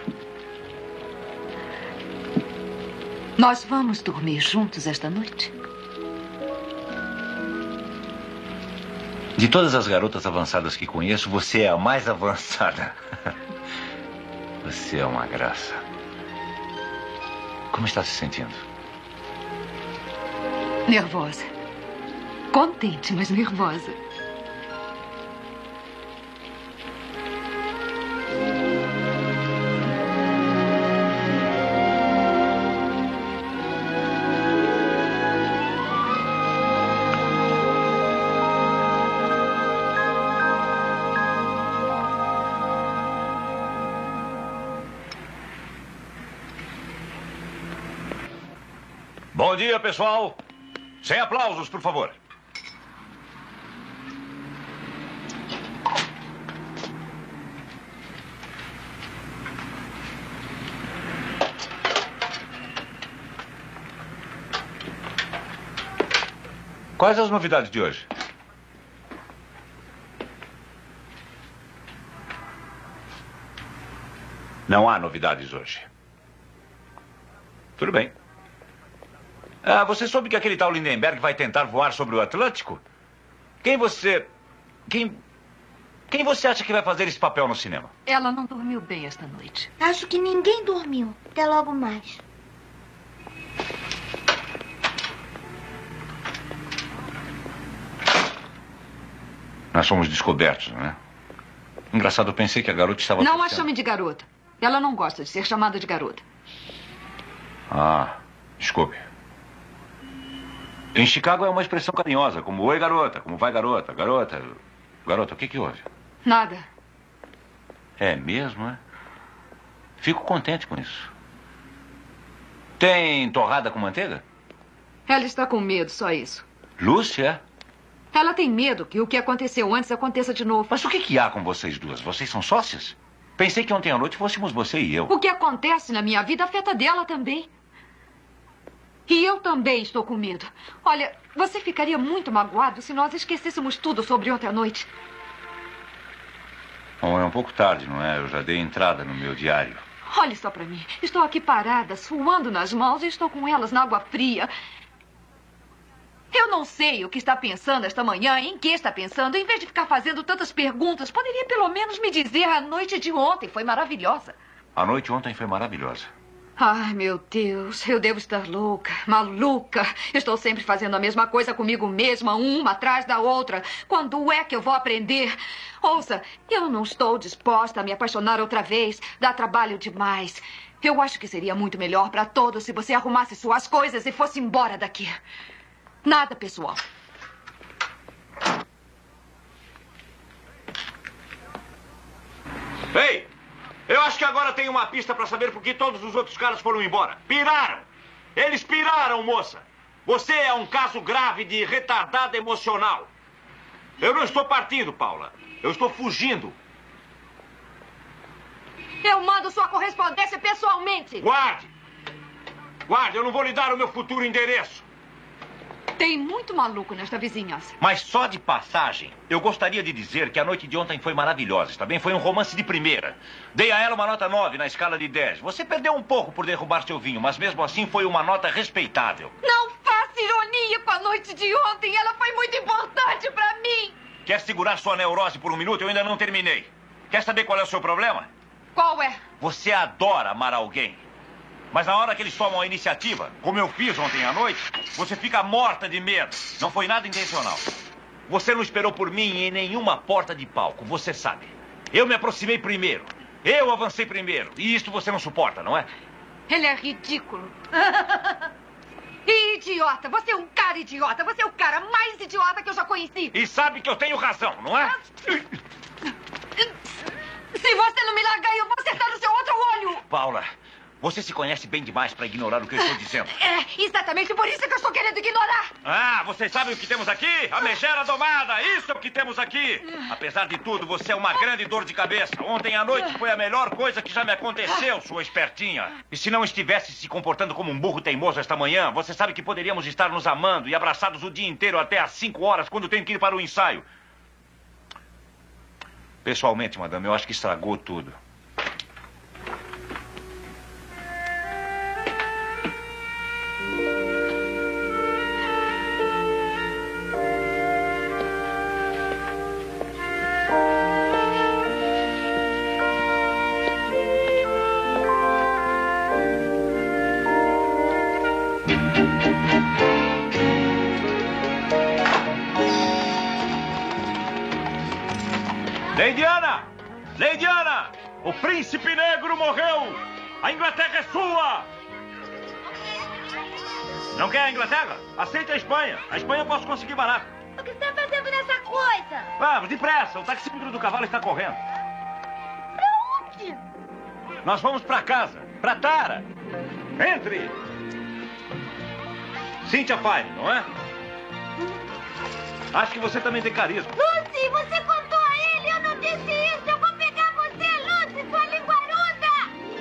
Nós vamos dormir juntos esta noite? De todas as garotas avançadas que conheço, você é a mais avançada. Você é uma graça. Como está se sentindo? Nervosa. Contente, mas nervosa. Bom dia, pessoal. Sem aplausos, por favor. Quais as novidades de hoje? Não há novidades hoje. Tudo bem. Você soube que aquele tal Lindenberg vai tentar voar sobre o Atlântico? Quem você acha que vai fazer esse papel no cinema? Ela não dormiu bem esta noite. Acho que ninguém dormiu. Até logo mais. somos descobertos, não é? Engraçado, eu pensei que a garota estava... Não a chame de garota. Ela não gosta de ser chamada de garota. Ah, desculpe. Em Chicago é uma expressão carinhosa, como oi, garota, como vai, garota, garota. Garota, o que houve? Nada. É mesmo, é? Fico contente com isso. Tem torrada com manteiga? Ela está com medo, só isso. Lúcia? Ela tem medo que o que aconteceu antes aconteça de novo. Mas o que há com vocês duas? Vocês são sócias? Pensei que ontem à noite fôssemos você e eu. O que acontece na minha vida afeta dela também. E eu também estou com medo. Olha, você ficaria muito magoado se nós esquecêssemos tudo sobre ontem à noite. Bom, é um pouco tarde, não é? Eu já dei entrada no meu diário. Olhe só pra mim. Estou aqui parada, suando nas mãos e estou com elas na água fria. Eu não sei o que está pensando esta manhã, em que está pensando. Em vez de ficar fazendo tantas perguntas, poderia pelo menos me dizer: a noite de ontem foi maravilhosa. A noite ontem foi maravilhosa. Ai, meu Deus, eu devo estar louca, maluca. Estou sempre fazendo a mesma coisa comigo mesma, uma atrás da outra. Quando é que eu vou aprender? Ouça, eu não estou disposta a me apaixonar outra vez. Dá trabalho demais. Eu acho que seria muito melhor para todos se você arrumasse suas coisas e fosse embora daqui. Nada pessoal. Ei! Eu acho que agora tem uma pista para saber por que todos os outros caras foram embora. Piraram! Eles piraram, moça! Você é um caso grave de retardada emocional. Eu não estou partindo, Paula. Eu estou fugindo. Eu mando sua correspondência pessoalmente. Guarde! Guarde, eu não vou lhe dar o meu futuro endereço. Tem muito maluco nesta vizinhança. Mas só de passagem, eu gostaria de dizer que a noite de ontem foi maravilhosa, está bem? Foi um romance de primeira. Dei a ela uma nota 9 na escala de 10. Você perdeu um pouco por derrubar seu vinho, mas mesmo assim foi uma nota respeitável. Não faça ironia com a noite de ontem. Ela foi muito importante pra mim. Quer segurar sua neurose por um minuto? Eu ainda não terminei. Quer saber qual é o seu problema? Qual é? Você adora amar alguém. Mas na hora que eles tomam a iniciativa, como eu fiz ontem à noite, você fica morta de medo. Não foi nada intencional. Você não esperou por mim em nenhuma porta de palco, você sabe. Eu me aproximei primeiro. Eu avancei primeiro. E isso você não suporta, não é? Ele é ridículo. Idiota. Você é um cara idiota. Você é o cara mais idiota que eu já conheci. E sabe que eu tenho razão, não é? Se você não me largar, eu vou acertar no seu outro olho. Paula... Você se conhece bem demais para ignorar o que eu estou dizendo. É, exatamente por isso que eu estou querendo ignorar. Ah, vocês sabem o que temos aqui? A megera domada, isso é o que temos aqui. Apesar de tudo, você é uma grande dor de cabeça. Ontem à noite foi a melhor coisa que já me aconteceu, sua espertinha. E se não estivesse se comportando como um burro teimoso esta manhã, você sabe que poderíamos estar nos amando e abraçados o dia inteiro até às 5 horas, quando tenho que ir para o ensaio. Pessoalmente, madame, eu acho que estragou tudo. Lady Ana! Lady Ana! O príncipe negro morreu! A Inglaterra é sua! Não quer a Inglaterra? Aceita a Espanha. A Espanha eu posso conseguir barato. O que você está fazendo nessa coisa? Vamos, depressa. O taxímetro do cavalo está correndo. Pra onde? Nós vamos pra casa. Pra Tara. Entre! Cynthia Fine, não é? Acho que você também tem carisma. Lucy, você contou a ele! Eu não disse isso! Eu vou pegar você, Lucy, sua linguaruda!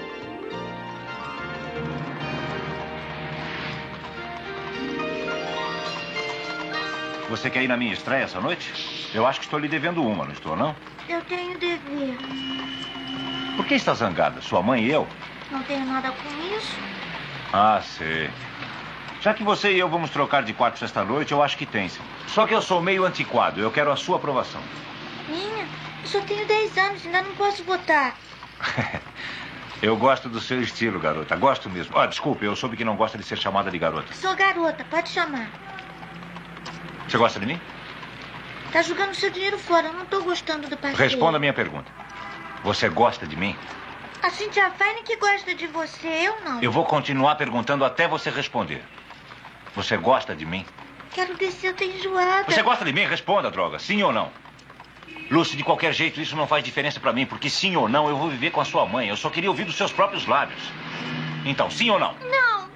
Você quer ir na minha estreia essa noite? Eu acho que estou lhe devendo uma, não estou, não? Eu tenho dever. Por que está zangada? Sua mãe e eu? Não tenho nada com isso. Ah, sei. Já que você e eu vamos trocar de quartos esta noite, eu acho que tem, sim. Só que eu sou meio antiquado. Eu quero a sua aprovação. Minha? Eu só tenho 10 anos, ainda não posso votar. Eu gosto do seu estilo, garota. Gosto mesmo. Ah, desculpe, eu soube que não gosta de ser chamada de garota. Sou garota, pode chamar. Você gosta de mim? Tá jogando seu dinheiro fora. Eu não tô gostando do passeio. Responda a minha pergunta. Você gosta de mim? A Cynthia Fine que gosta de você, eu não. Eu vou continuar perguntando até você responder. Você gosta de mim? Quero descer, eu tô enjoada. Você gosta de mim? Responda, droga. Sim ou não? Lucy, de qualquer jeito, isso não faz diferença pra mim, porque sim ou não, eu vou viver com a sua mãe. Eu só queria ouvir dos seus próprios lábios. Então, sim ou não? Não.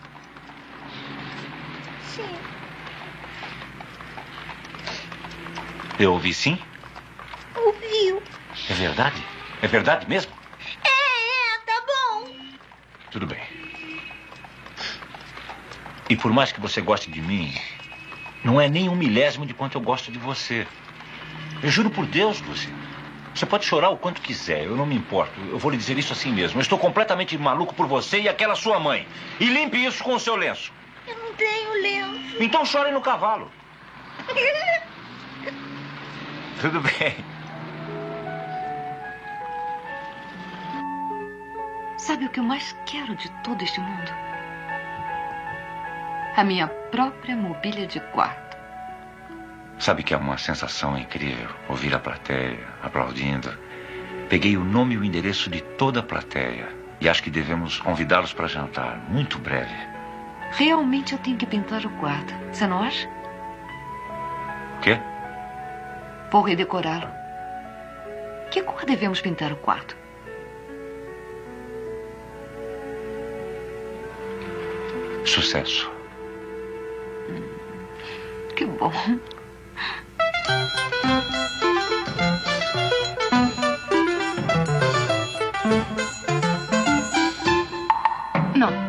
Sim. Eu ouvi sim? Ouviu. É verdade? É verdade mesmo? Tá bom. Tudo bem. E por mais que você goste de mim, não é nem 1/1000 de quanto eu gosto de você. Eu juro por Deus, Lucy. Você pode chorar o quanto quiser, eu não me importo. Eu vou lhe dizer isso assim mesmo. Eu estou completamente maluco por você e aquela sua mãe. E limpe isso com o seu lenço. Eu não tenho lenço. Então chore no cavalo. Tudo bem. Sabe o que eu mais quero de todo este mundo? A minha própria mobília de quarto. Sabe que é uma sensação incrível ouvir a plateia aplaudindo. Peguei o nome e o endereço de toda a plateia. E acho que devemos convidá-los para jantar, muito breve. Realmente eu tenho que pintar o quarto. Você não acha? O quê? Vou redecorá-lo. Que cor devemos pintar o quarto? Sucesso. Que bom. Não.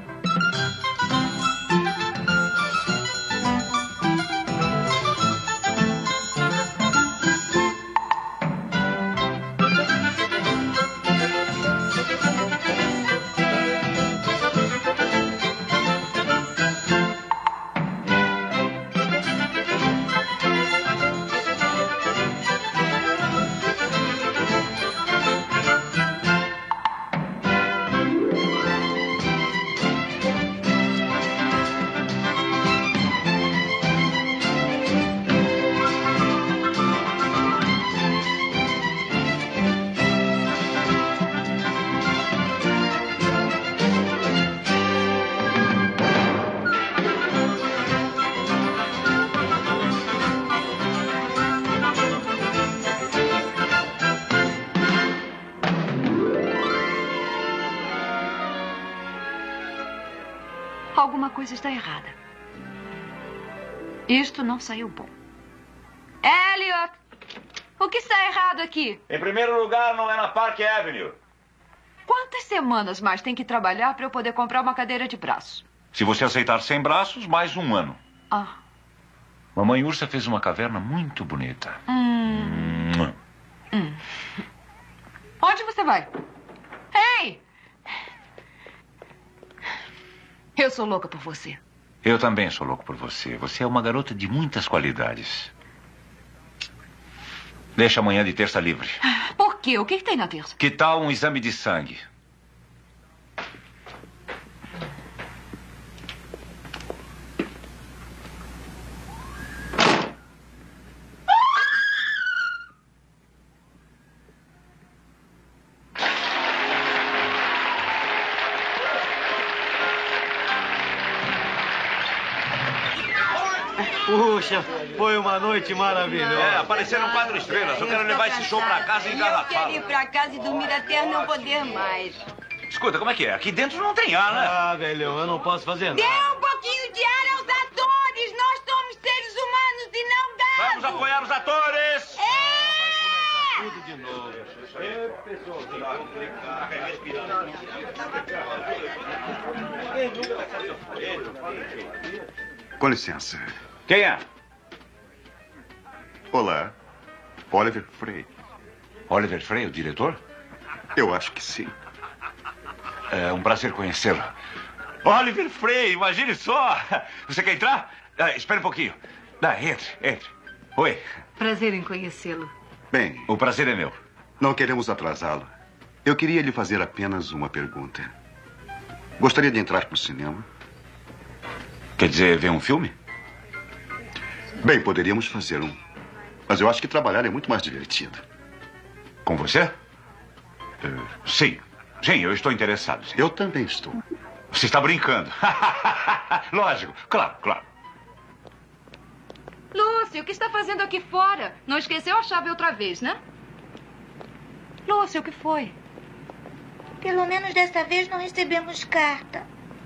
Alguma coisa está errada. Isto não saiu bom. Elliot! O que está errado aqui? Em primeiro lugar, não é na Park Avenue. Quantas semanas mais tem que trabalhar para eu poder comprar uma cadeira de braço? Se você aceitar 100 braços, mais 1 ano. Ah. Mamãe Ursa fez uma caverna muito bonita. Onde você vai? Ei! Eu sou louca por você. Eu também sou louco por você. Você é uma garota de muitas qualidades. Deixa amanhã de terça livre. Por quê? O que tem na terça? Que tal um exame de sangue? Puxa, foi uma noite maravilhosa. É, apareceram 4 estrelas. Eu quero levar esse show pra casa engarrafado. Eu quero ir pra casa e dormir até não poder mais. Escuta, como é que é? Aqui dentro não tem ar, né? Ah, velhão, eu não posso fazer nada. Dê um pouquinho de ar aos atores. Nós somos seres humanos e não gados. Vamos apoiar os atores! É! Tudo de novo. Com licença. Quem é? Olá. Oliver Frey. Oliver Frey, o diretor? Eu acho que sim. É um prazer conhecê-lo. Oliver Frey, imagine só. Você quer entrar? Espere um pouquinho. Entre. Oi. Prazer em conhecê-lo. Bem, o prazer é meu. Não queremos atrasá-lo. Eu queria lhe fazer apenas uma pergunta. Gostaria de entrar para o cinema? Quer dizer, ver um filme? Bem, poderíamos fazer um Mas eu acho que trabalhar é muito mais divertido. Com você? Sim. Sim, eu estou interessado. Sim. Eu também estou. Você está brincando. Lógico. Claro. Lúcio, o que está fazendo aqui fora? Não esqueceu a chave outra vez, né? Lúcio, o que foi? Pelo menos desta vez não recebemos carta.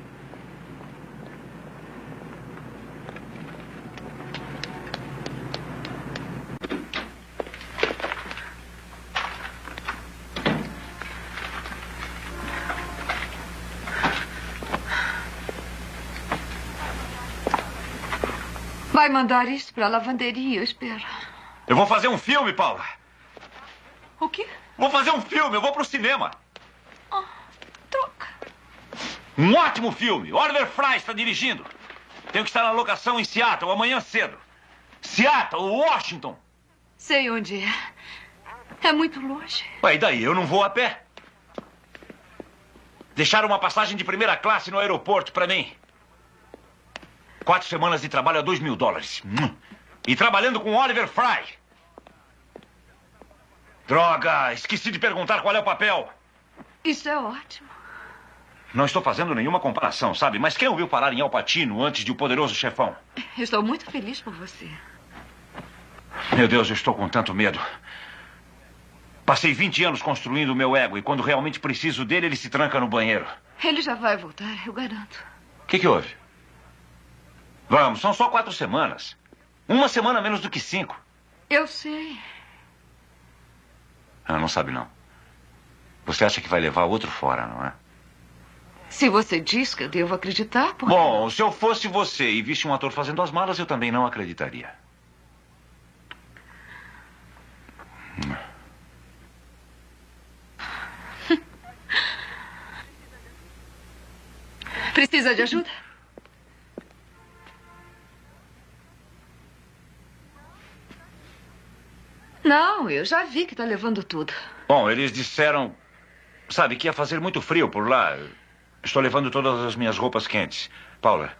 Vai mandar isso para a lavanderia, eu espero. Eu vou fazer um filme, Paula. O quê? Vou fazer um filme, eu vou pro cinema. Oh, troca. Um ótimo filme. Oliver Fry está dirigindo. Tenho que estar na locação em Seattle amanhã cedo. Seattle, Washington. Sei onde é. É muito longe. Ué, e daí? Eu não vou a pé. Deixaram uma passagem de primeira classe no aeroporto para mim. 4 semanas de trabalho a $2.000. E trabalhando com Oliver Fry. Droga, esqueci de perguntar qual é o papel. Isso é ótimo. Não estou fazendo nenhuma comparação, sabe? Mas quem ouviu falar em Al Pacino antes de O Poderoso Chefão? Estou muito feliz por você. Meu Deus, eu estou com tanto medo. Passei 20 anos construindo o meu ego e quando realmente preciso dele, ele se tranca no banheiro. Ele já vai voltar, eu garanto. O que houve? Vamos, são só 4 semanas. 1 semana menos do que 5. Eu sei. Não sabe, não. Você acha que vai levar outro fora, não é? Se você diz que eu devo acreditar, por... Bom, se eu fosse você e visse um ator fazendo as malas, eu também não acreditaria. Precisa de ajuda? Não, eu já vi que está levando tudo. Bom, eles disseram, sabe, que ia fazer muito frio por lá. Estou levando todas as minhas roupas quentes. Paula,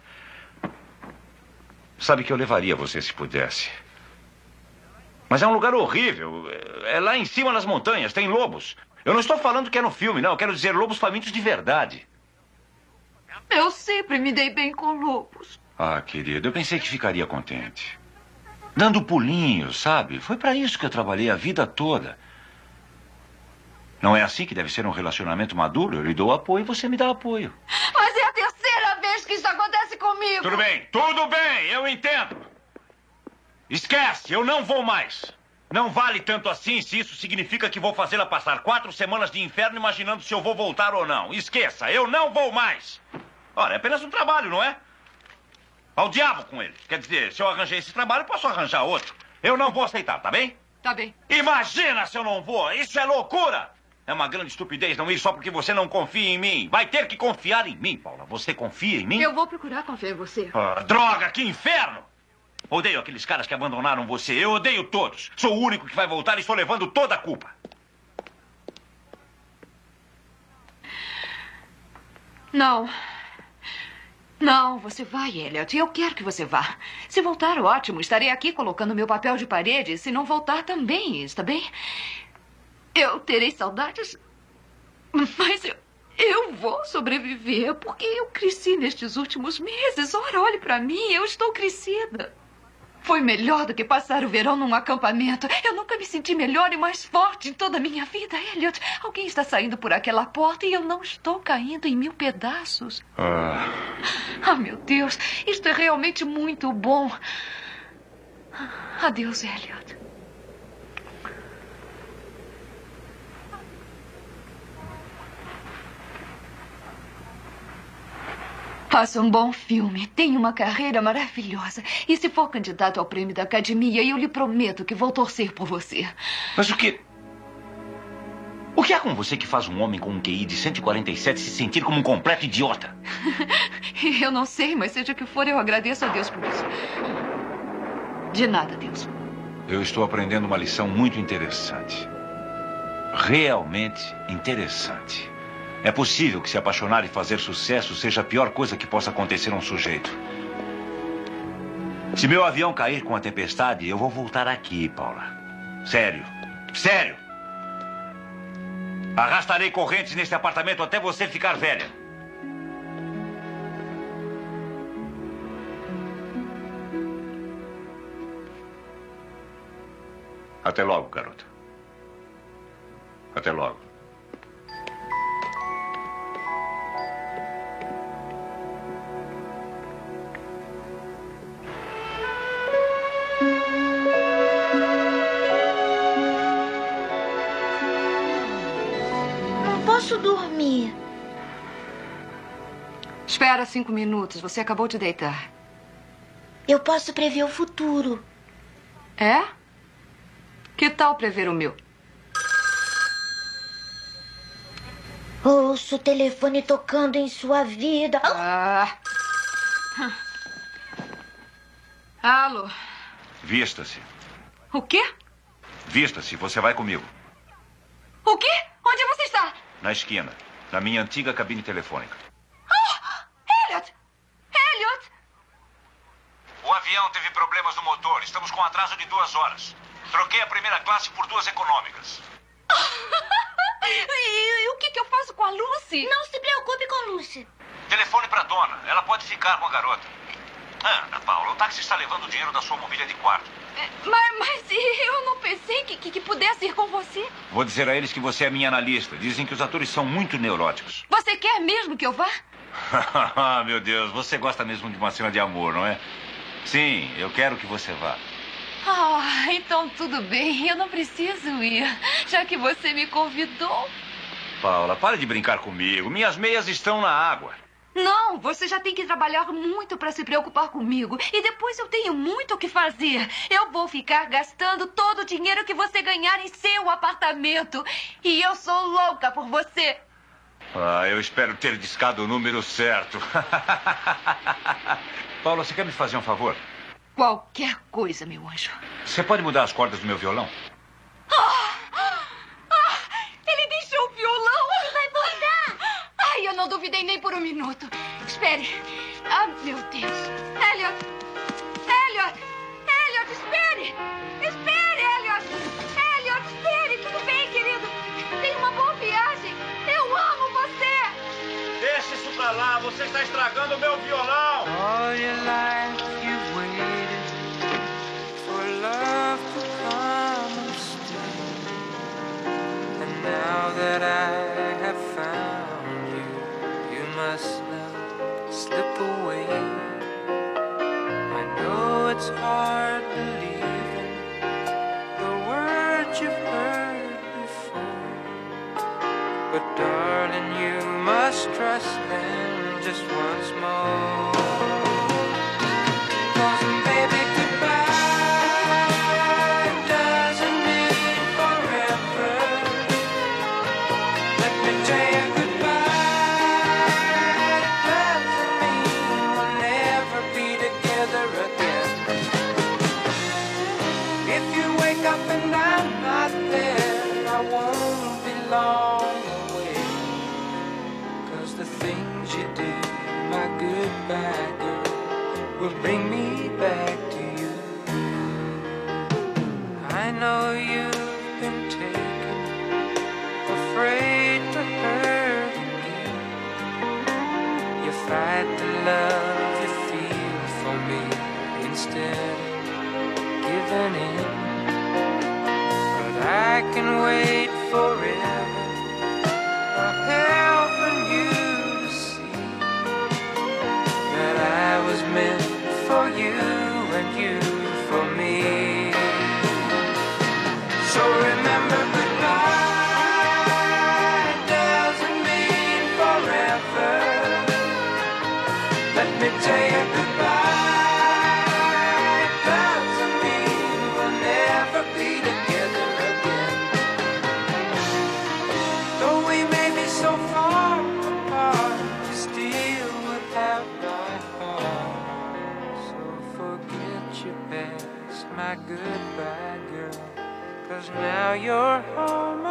sabe que eu levaria você se pudesse. Mas é um lugar horrível. É lá em cima nas montanhas, tem lobos. Eu não estou falando que é no filme, não. Eu quero dizer lobos famintos de verdade. Eu sempre me dei bem com lobos. Ah, querido, eu pensei que ficaria contente. Dando pulinhos, sabe? Foi para isso que eu trabalhei a vida toda. Não é assim que deve ser um relacionamento maduro? Eu lhe dou apoio e você me dá apoio. Mas é a terceira vez que isso acontece comigo. Tudo bem, eu entendo. Esquece, eu não vou mais. Não vale tanto assim se isso significa que vou fazê-la passar 4 semanas de inferno imaginando se eu vou voltar ou não. Esqueça, eu não vou mais. Ora, é apenas um trabalho, não é? Ao diabo com ele. Quer dizer, se eu arranjei esse trabalho, posso arranjar outro. Eu não vou aceitar, tá bem? Tá bem. Imagina se eu não vou. Isso é loucura. É uma grande estupidez não ir só porque você não confia em mim. Vai ter que confiar em mim, Paula. Você confia em mim? Eu vou procurar confiar em você. Ah, droga, que inferno! Odeio aqueles caras que abandonaram você. Eu odeio todos. Sou o único que vai voltar e estou levando toda a culpa. Não. Não, você vai, Elliot. Eu quero que você vá. Se voltar, ótimo. Estarei aqui colocando meu papel de parede. Se não voltar, também, está bem? Eu terei saudades, mas eu vou sobreviver, porque eu cresci nestes últimos meses. Ora, olhe para mim, eu estou crescida. Foi melhor do que passar o verão num acampamento. Eu nunca me senti melhor e mais forte em toda a minha vida, Elliot. Alguém está saindo por aquela porta e eu não estou caindo em 1000 pedaços. Ah, meu Deus, isto é realmente muito bom. Adeus, Elliot. Faça um bom filme, tenha uma carreira maravilhosa. E se for candidato ao prêmio da Academia, eu lhe prometo que vou torcer por você. Mas o que... O que há com você que faz um homem com um QI de 147 se sentir como um completo idiota? Eu não sei, mas seja o que for, eu agradeço a Deus por isso. De nada, Deus. Eu estou aprendendo uma lição muito interessante. Realmente interessante. É possível que se apaixonar e fazer sucesso seja a pior coisa que possa acontecer a um sujeito. Se meu avião cair com a tempestade, eu vou voltar aqui, Paula. Sério. Sério. Arrastarei correntes nesse apartamento até você ficar velha. Até logo, garota. Até logo. Não posso dormir. Espera 5 minutos. Você acabou de deitar. Eu posso prever o futuro. É? Que tal prever o meu? Ouço o telefone tocando em sua vida. Alô? Vista-se. O quê? Vista-se. Você vai comigo. O quê? Onde você está? Na esquina. Na minha antiga cabine telefônica. Elliot! Elliot! O avião teve problemas no motor. Estamos com um atraso de 2 horas. Troquei a primeira classe por 2 econômicas. E o que eu faço com a Lucy? Não se preocupe com Lucy. Telefone pra dona. Ela pode ficar com a garota. Anda, Paula. O táxi está levando o dinheiro da sua mobília de quarto. Mas eu não pensei que pudesse ir com você. Vou dizer a eles que você é minha analista. Dizem que os atores são muito neuróticos. Você quer mesmo que eu vá? Meu Deus, você gosta mesmo de uma cena de amor, não é? Sim, eu quero que você vá. Então tudo bem. Eu não preciso ir, já que você me convidou. Paula, pare de brincar comigo. Minhas meias estão na água. Não, você já tem que trabalhar muito para se preocupar comigo. E depois eu tenho muito o que fazer. Eu vou ficar gastando todo o dinheiro que você ganhar em seu apartamento. E eu sou louca por você. Eu espero ter discado o número certo. Paula, você quer me fazer um favor? Qualquer coisa, meu anjo. Você pode mudar as cordas do meu violão? Ele deixou o violão. Ele vai voltar. Eu não duvidei nem por um minuto. Espere. Meu Deus. Elliot. Elliot. Elliot, espere. Espere, Elliot. Elliot, espere. Tudo bem, querido? Tenha uma boa viagem. Eu amo você. Deixa isso pra lá. Você está estragando o meu violão. All your life you've waited for love to come and stay. And now that I have found you, you must not slip away. I know it's hard believing the words you've heard before, but darling, you must trust them just once more. Goodbye, girl, will bring me back to you. I know you've been taken, afraid to hurt again. You fight the love you feel for me instead of giving in. But I can wait forever, helping you. I was meant for you and you for me. So remember, goodbye doesn't mean forever. Let me tell you, goodbye doesn't mean we'll never be together again. Though we may be so far apart, you still would have my goodbye, girl, 'cause now you're home